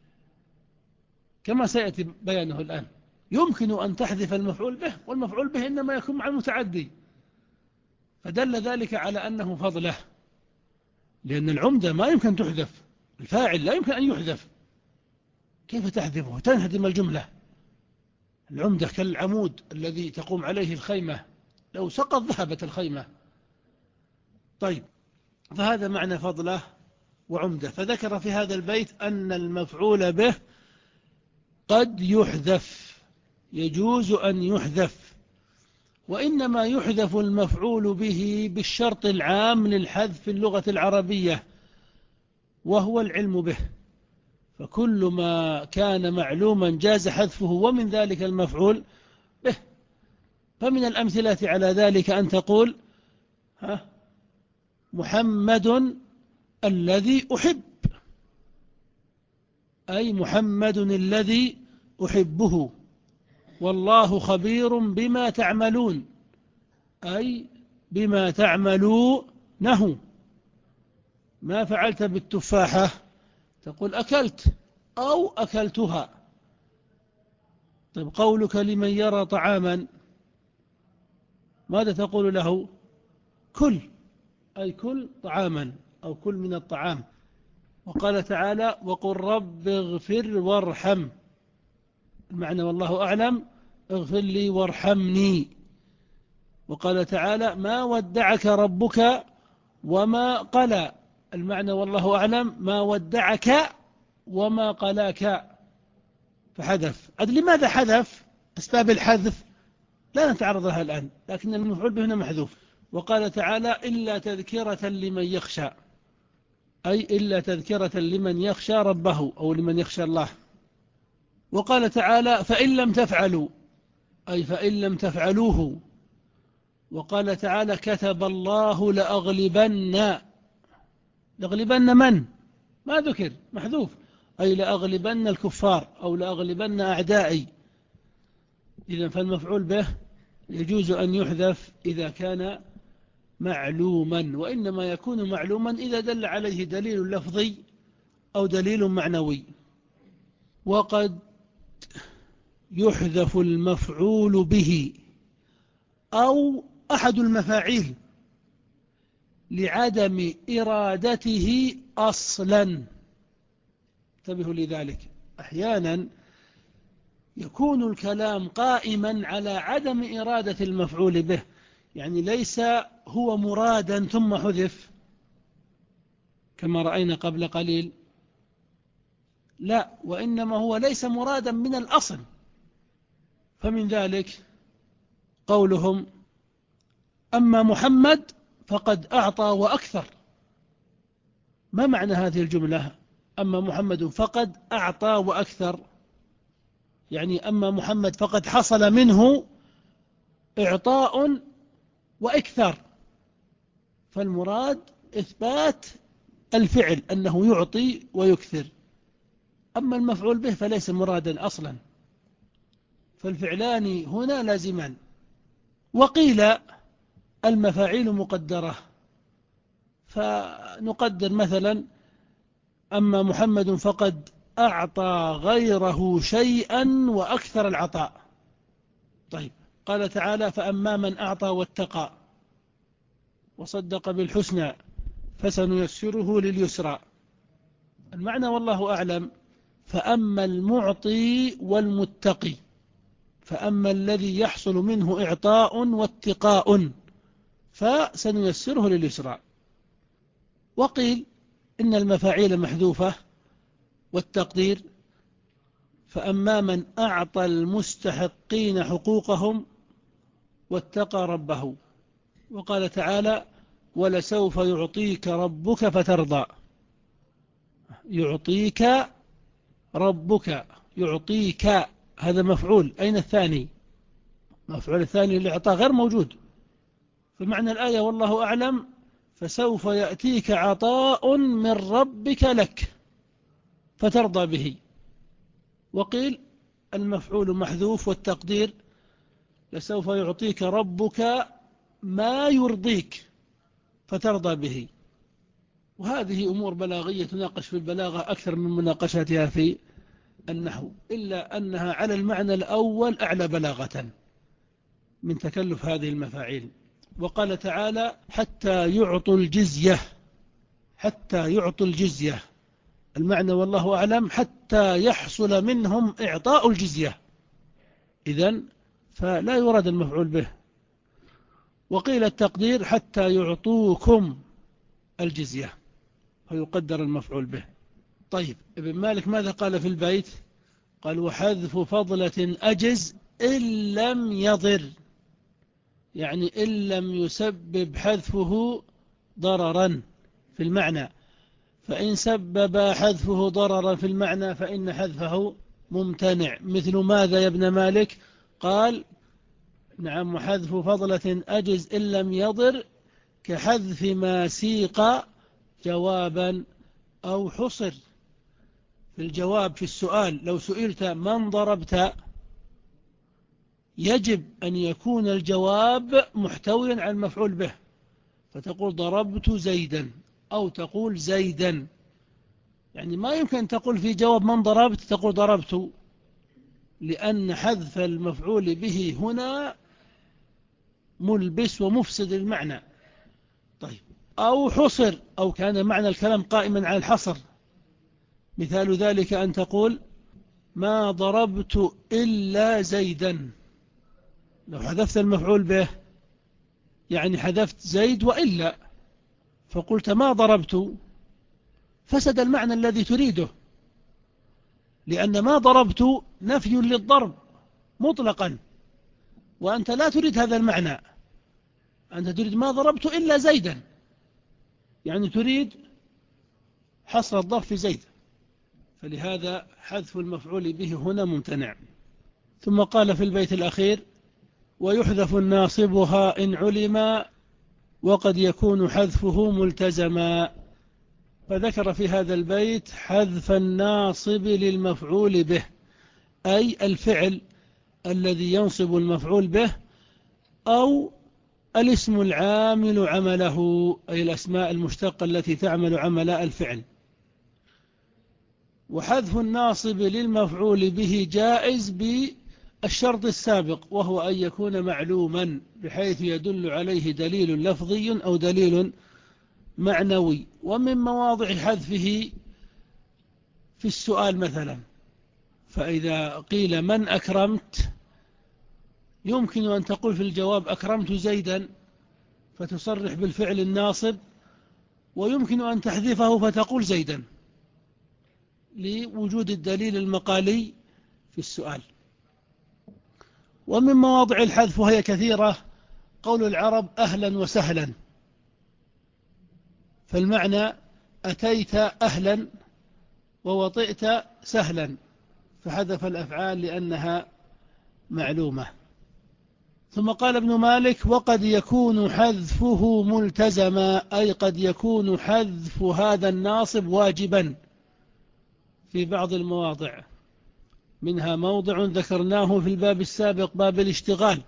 كما سيأتي بيانه الآن. يمكن أن تحذف المفعول به، والمفعول به إنما يكون مع المتعدي، فدل ذلك على أنه فضله، لأن العمدة ما يمكن تحذف، الفاعل لا يمكن أن يحذف، كيف تحذفه؟ تنهدم الجملة. العمدة كالعمود الذي تقوم عليه الخيمة، لو سقط ذهبت الخيمة. طيب، فهذا معنى فضله وعمدة. فذكر في هذا البيت أن المفعول به قد يحذف، يجوز أن يحذف، وإنما يحذف المفعول به بالشرط العام للحذف في اللغة العربية، وهو العلم به. فكل ما كان معلوما جاز حذفه، ومن ذلك المفعول به. فمن الأمثلة على ذلك أن تقول ها محمد الذي أحب، أي محمد الذي أحبه، والله خبير بما تعملون، أي بما تعملونه. ما فعلت بالتفاحة؟ تقول أكلت أو أكلتها. طيب قولك لمن يرى طعاما ماذا تقول له؟ كل، أي كل طعاما أو كل من الطعام. وقال تعالى وقل رب اغفر وارحم، المعنى والله أعلم اغفر لي وارحمني. وقال تعالى ما ودعك ربك وما قلى، المعنى والله أعلم ما ودعك وما قلاك، فحذف. عد لماذا حذف؟ أسباب الحذف لا نتعرض لها الآن، لكن المفعول به هنا محذوف. وقال تعالى إلا تذكرة لمن يخشى، أي إلا تذكرة لمن يخشى ربه أو لمن يخشى الله. وقال تعالى فإن لم تفعلوا، أي فإن لم تفعلوه. وقال تعالى كتب الله لأغلبن، لأغلبن من؟ ما ذكر، محذوف، أي لأغلبن الكفار أو لأغلبن أعدائي. إذن فالمفعول به يجوز أن يحذف إذا كان معلوما، وإنما يكون معلوما إذا دل عليه دليل لفظي أو دليل معنوي. وقد يحذف المفعول به أو أحد المفاعيل لعدم إرادته أصلا. انتبهوا لذلك، أحيانا يكون الكلام قائما على عدم إرادة المفعول به، يعني ليس هو مرادا ثم حذف كما رأينا قبل قليل، لا، وإنما هو ليس مرادا من الأصل. فمن ذلك قولهم أما محمد فقد أعطى وأكثر. ما معنى هذه الجملة؟ أما محمد فقد أعطى وأكثر، يعني أما محمد فقد حصل منه إعطاء وإكثار. فالمراد إثبات الفعل أنه يعطي ويكثر، أما المفعول به فليس مرادا أصلا، فالفعلان هنا لازمان. وقيل المفاعيل مقدرة، فنقدر مثلا أما محمد فقد أعطى غيره شيئا وأكثر العطاء. طيب قال تعالى فأما من أعطى واتقى وصدق بالحسنى فسنيسره لليسرى. المعنى والله أعلم فأما المعطي والمتقي، فأما الذي يحصل منه إعطاء واتقاء فسنيسره لليسرى. وقيل إن المفاعيل محذوفة، والتقدير فأما من أعطى المستحقين حقوقهم واتقى ربه. وقال تعالى ولسوف يعطيك ربك فترضى، يعطيك ربك، يعطيك هذا مفعول، أين الثاني؟ مفعول الثاني اللي أعطاه غير موجود. فمعنى الآية والله أعلم فسوف يأتيك عطاء من ربك لك فترضى به. وقيل المفعول محذوف، والتقدير لسوف يعطيك ربك ما يرضيك فترضى به. وهذه أمور بلاغية تناقش في البلاغة أكثر من مناقشتها في النحو، إلا أنها على المعنى الأول أعلى بلاغة من تكلف هذه المفاعيل. وقال تعالى حتى يعطوا الجزية، حتى يعطوا الجزية، المعنى والله أعلم حتى يحصل منهم إعطاء الجزية، إذن فلا يراد المفعول به. وقيل التقدير حتى يعطوكم الجزية فيقدر المفعول به. طيب ابن مالك ماذا قال في البيت؟ قال وحذف فضلة أجز إن لم يضر، يعني إن لم يسبب حذفه ضررا في المعنى، فإن سبب حذفه ضررا في المعنى فإن حذفه ممتنع. مثل ماذا يا ابن مالك؟ قال نعم وحذف فضلة أجز إن لم يضر كحذف ما سيق جوابا أو حصر. في الجواب في السؤال لو سئلت من ضربت يجب أن يكون الجواب محتويا على المفعول به، فتقول ضربت زيدا أو تقول زيدا. يعني ما يمكن أن تقول في جواب من ضربت تقول ضربت، لأن حذف المفعول به هنا ملبس ومفسد المعنى. طيب، أو حصر، أو كان معنى الكلام قائما على الحصر. مثال ذلك أن تقول ما ضربت إلا زيدا. لو حذفت المفعول به يعني حذفت زيد وإلا، فقلت ما ضربت، فسد المعنى الذي تريده، لأن ما ضربت نفي للضرب مطلقا، وأنت لا تريد هذا المعنى. أنت تريد ما ضربت إلا زيدا، يعني تريد حصر الضرب في زيد، فلهذا حذف المفعول به هنا ممتنع. ثم قال في البيت الأخير ويحذف الناصبها إن علم وقد يكون حذفه ملتزما. فذكر في هذا البيت حذف الناصب للمفعول به، أي الفعل الذي ينصب المفعول به، أو الاسم العامل عمله، أي الأسماء المشتقة التي تعمل عمل الفعل. وحذف الناصب للمفعول به جائز بالشرط السابق، وهو أن يكون معلوما بحيث يدل عليه دليل لفظي أو دليل معنوي. ومن مواضع حذفه في السؤال مثلا، فإذا قيل من أكرمت يمكن أن تقول في الجواب أكرمت زيدا فتصرح بالفعل الناصب، ويمكن أن تحذفه فتقول زيدا لوجود الدليل المقالي في السؤال. ومن مواضع الحذف وهي كثيرة قول العرب أهلا وسهلا، فالمعنى أتيت أهلا ووطئت سهلا، فحذف الأفعال لأنها معلومة. ثم قال ابن مالك وقد يكون حذفه ملتزما، أي قد يكون حذف هذا الناصب واجبا في بعض المواضع، منها موضع ذكرناه في الباب السابق باب الاشتغال،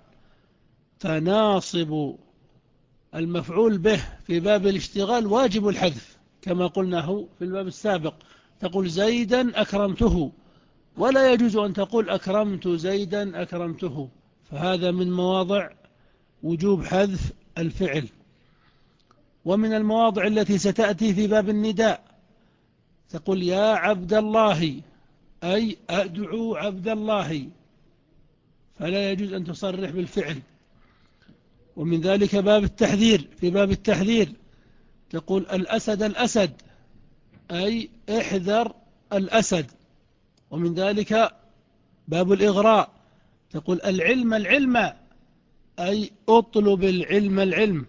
فناصب المفعول به في باب الاشتغال واجب الحذف كما قلناه في الباب السابق، تقول زيدا أكرمته، ولا يجوز أن تقول أكرمت زيدا أكرمته، فهذا من مواضع وجوب حذف الفعل. ومن المواضع التي ستأتي في باب النداء تقول يا عبد الله، أي أدعو عبد الله، فلا يجوز أن تصرح بالفعل. ومن ذلك باب التحذير، في باب التحذير تقول الأسد الأسد، أي احذر الأسد. ومن ذلك باب الإغراء تقول العلم العلم، أي اطلب العلم العلم.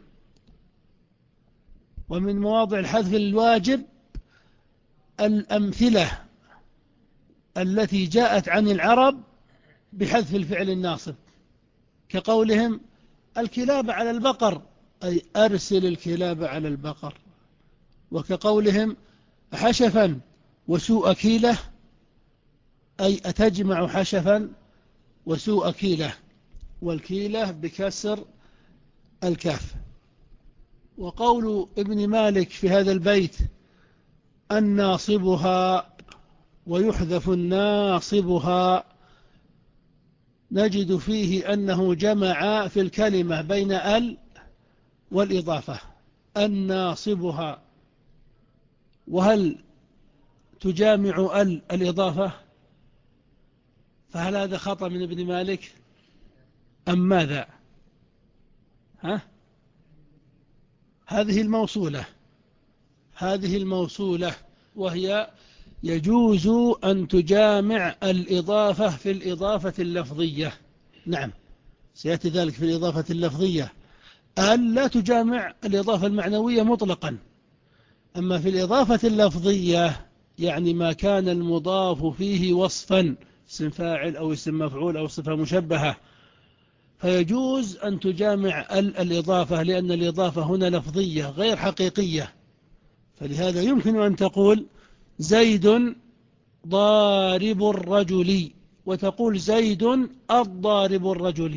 ومن مواضع الحذف الواجب الأمثلة التي جاءت عن العرب بحذف الفعل الناصب، كقولهم الكلاب على البقر، أي أرسل الكلاب على البقر. وكقولهم حشفا وسوء كيلة، أي أتجمع حشفا وسوء كيلة، والكيلة بكسر الكاف. وقول ابن مالك في هذا البيت الناصبها ويحذف الناصبها، نجد فيه أنه جمع في الكلمة بين ال والإضافة، الناصبها. وهل تجامع ال الإضافة؟ فهل هذا خطأ من ابن مالك أم ماذا؟ ها؟ هذه الموصولة، هذه الموصولة وهي يجوز أن تجامع الإضافة في الإضافة اللفظية. نعم، سيأتي ذلك في الإضافة اللفظية. أل لا تجامع الإضافة المعنوية مطلقا، أما في الإضافة اللفظية يعني ما كان المضاف فيه وصفا، اسم فاعل أو اسم مفعول أو صفة مشبهة، فيجوز أن تجامع ال الإضافة، لأن الإضافة هنا لفظية غير حقيقية. فلهذا يمكن أن تقول زيد ضارب الرجل، وتقول زيد الضارب الرجل،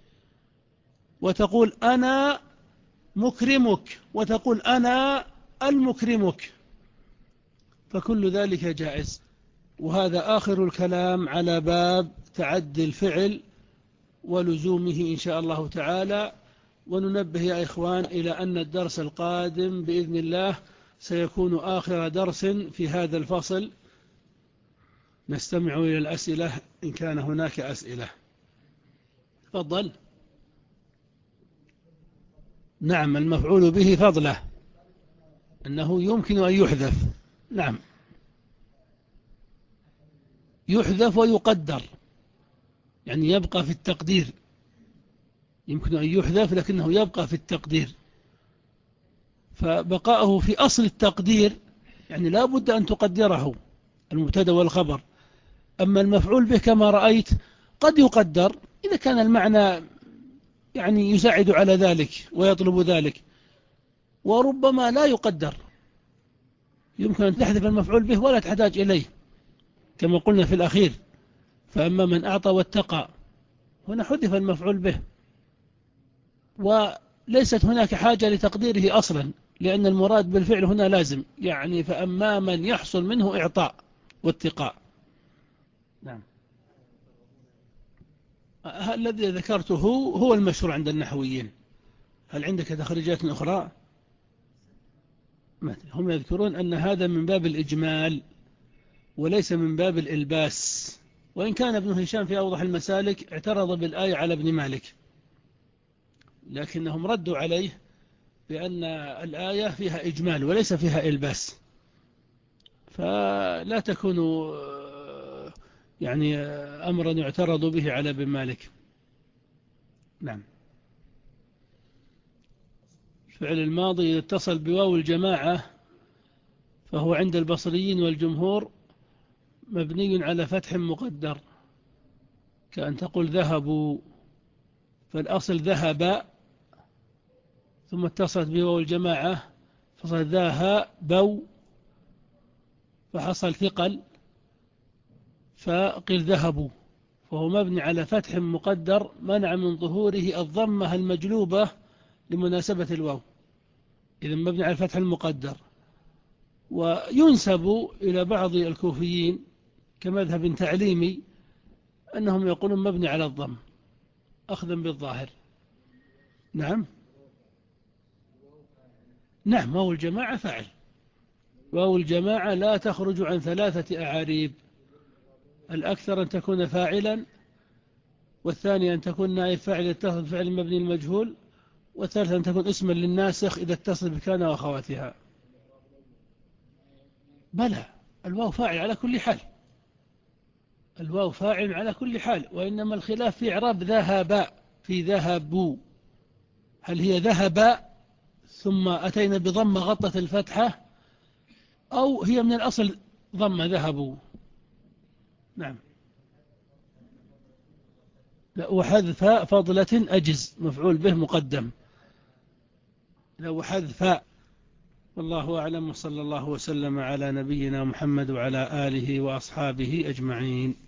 وتقول أنا مكرمك، وتقول أنا المكرمك، فكل ذلك جائز. وهذا آخر الكلام على باب تعدي الفعل ولزومه إن شاء الله تعالى. وننبه يا إخوان إلى أن الدرس القادم بإذن الله سيكون آخر درس في هذا الفصل. نستمع إلى الأسئلة إن كان هناك أسئلة. تفضل. نعم، المفعول به فضله أنه يمكن أن يحذف. نعم، يحذف ويقدر، يعني يبقى في التقدير. يمكن أن يحذف لكنه يبقى في التقدير، فبقاءه في أصل التقدير يعني لا بد أن تقدره المبتدأ والخبر. أما المفعول به كما رأيت قد يقدر إذا كان المعنى يعني يساعد على ذلك ويطلب ذلك، وربما لا يقدر، يمكن أن تحذف المفعول به ولا تحتاج إليه كما قلنا في الأخير. فأما من أعطى واتقى هنا حذف المفعول به، وليست هناك حاجة لتقديره أصلا، لأن المراد بالفعل هنا لازم، يعني فأما من يحصل منه إعطاء واتقاء. نعم، الذي ذكرته هو المشهور عند النحويين. هل عندك تخريجات أخرى؟ هم يذكرون أن هذا من باب الإجمال وليس من باب الإلباس، وإن كان ابن هشام في أوضح المسالك اعترض بالآية على ابن مالك، لكنهم ردوا عليه بأن الآية فيها إجمال وليس فيها إلباس، فلا تكون يعني أمرا يعترض به على ابن مالك. نعم. فعل الماضي إذا اتصل بواو الجماعة فهو عند البصريين والجمهور مبني على فتح مقدر، كأن تقول ذهبوا، فالأصل ذهب ثم اتصلت بواو الجماعة فصل ذهبوا فحصل ثقل فقيل ذهبوا، فهو مبني على فتح مقدر منع من ظهوره الضمة المجلوبة لمناسبة الواو، إذا مبني على فتح المقدر. وينسب إلى بعض الكوفيين كمذهب تعليمي أنهم يقولون مبني على الضم أخذا بالظاهر. نعم نعم، واو الجماعة فاعل، واو الجماعة لا تخرج عن ثلاثة أعاريب: الأكثر أن تكون فاعلا، والثاني أن تكون نائب فاعل يتصل بفعل مبني المجهول، والثالث أن تكون اسما للناسخ إذا اتصل بكان وأخواتها. بلى، الواو فاعل على كل حال، الواو فاعل على كل حال، وإنما الخلاف في إعراب ذهب في ذهبوا، هل هي ذهب ثم أتينا بضمة غطت الفتحة، أو هي من الأصل ضمة ذهبوا. نعم. وحذف فضلة أجز مفعول به مقدم، لو حذف. والله أعلم، وصلى الله وسلم على نبينا محمد وعلى آله وأصحابه أجمعين.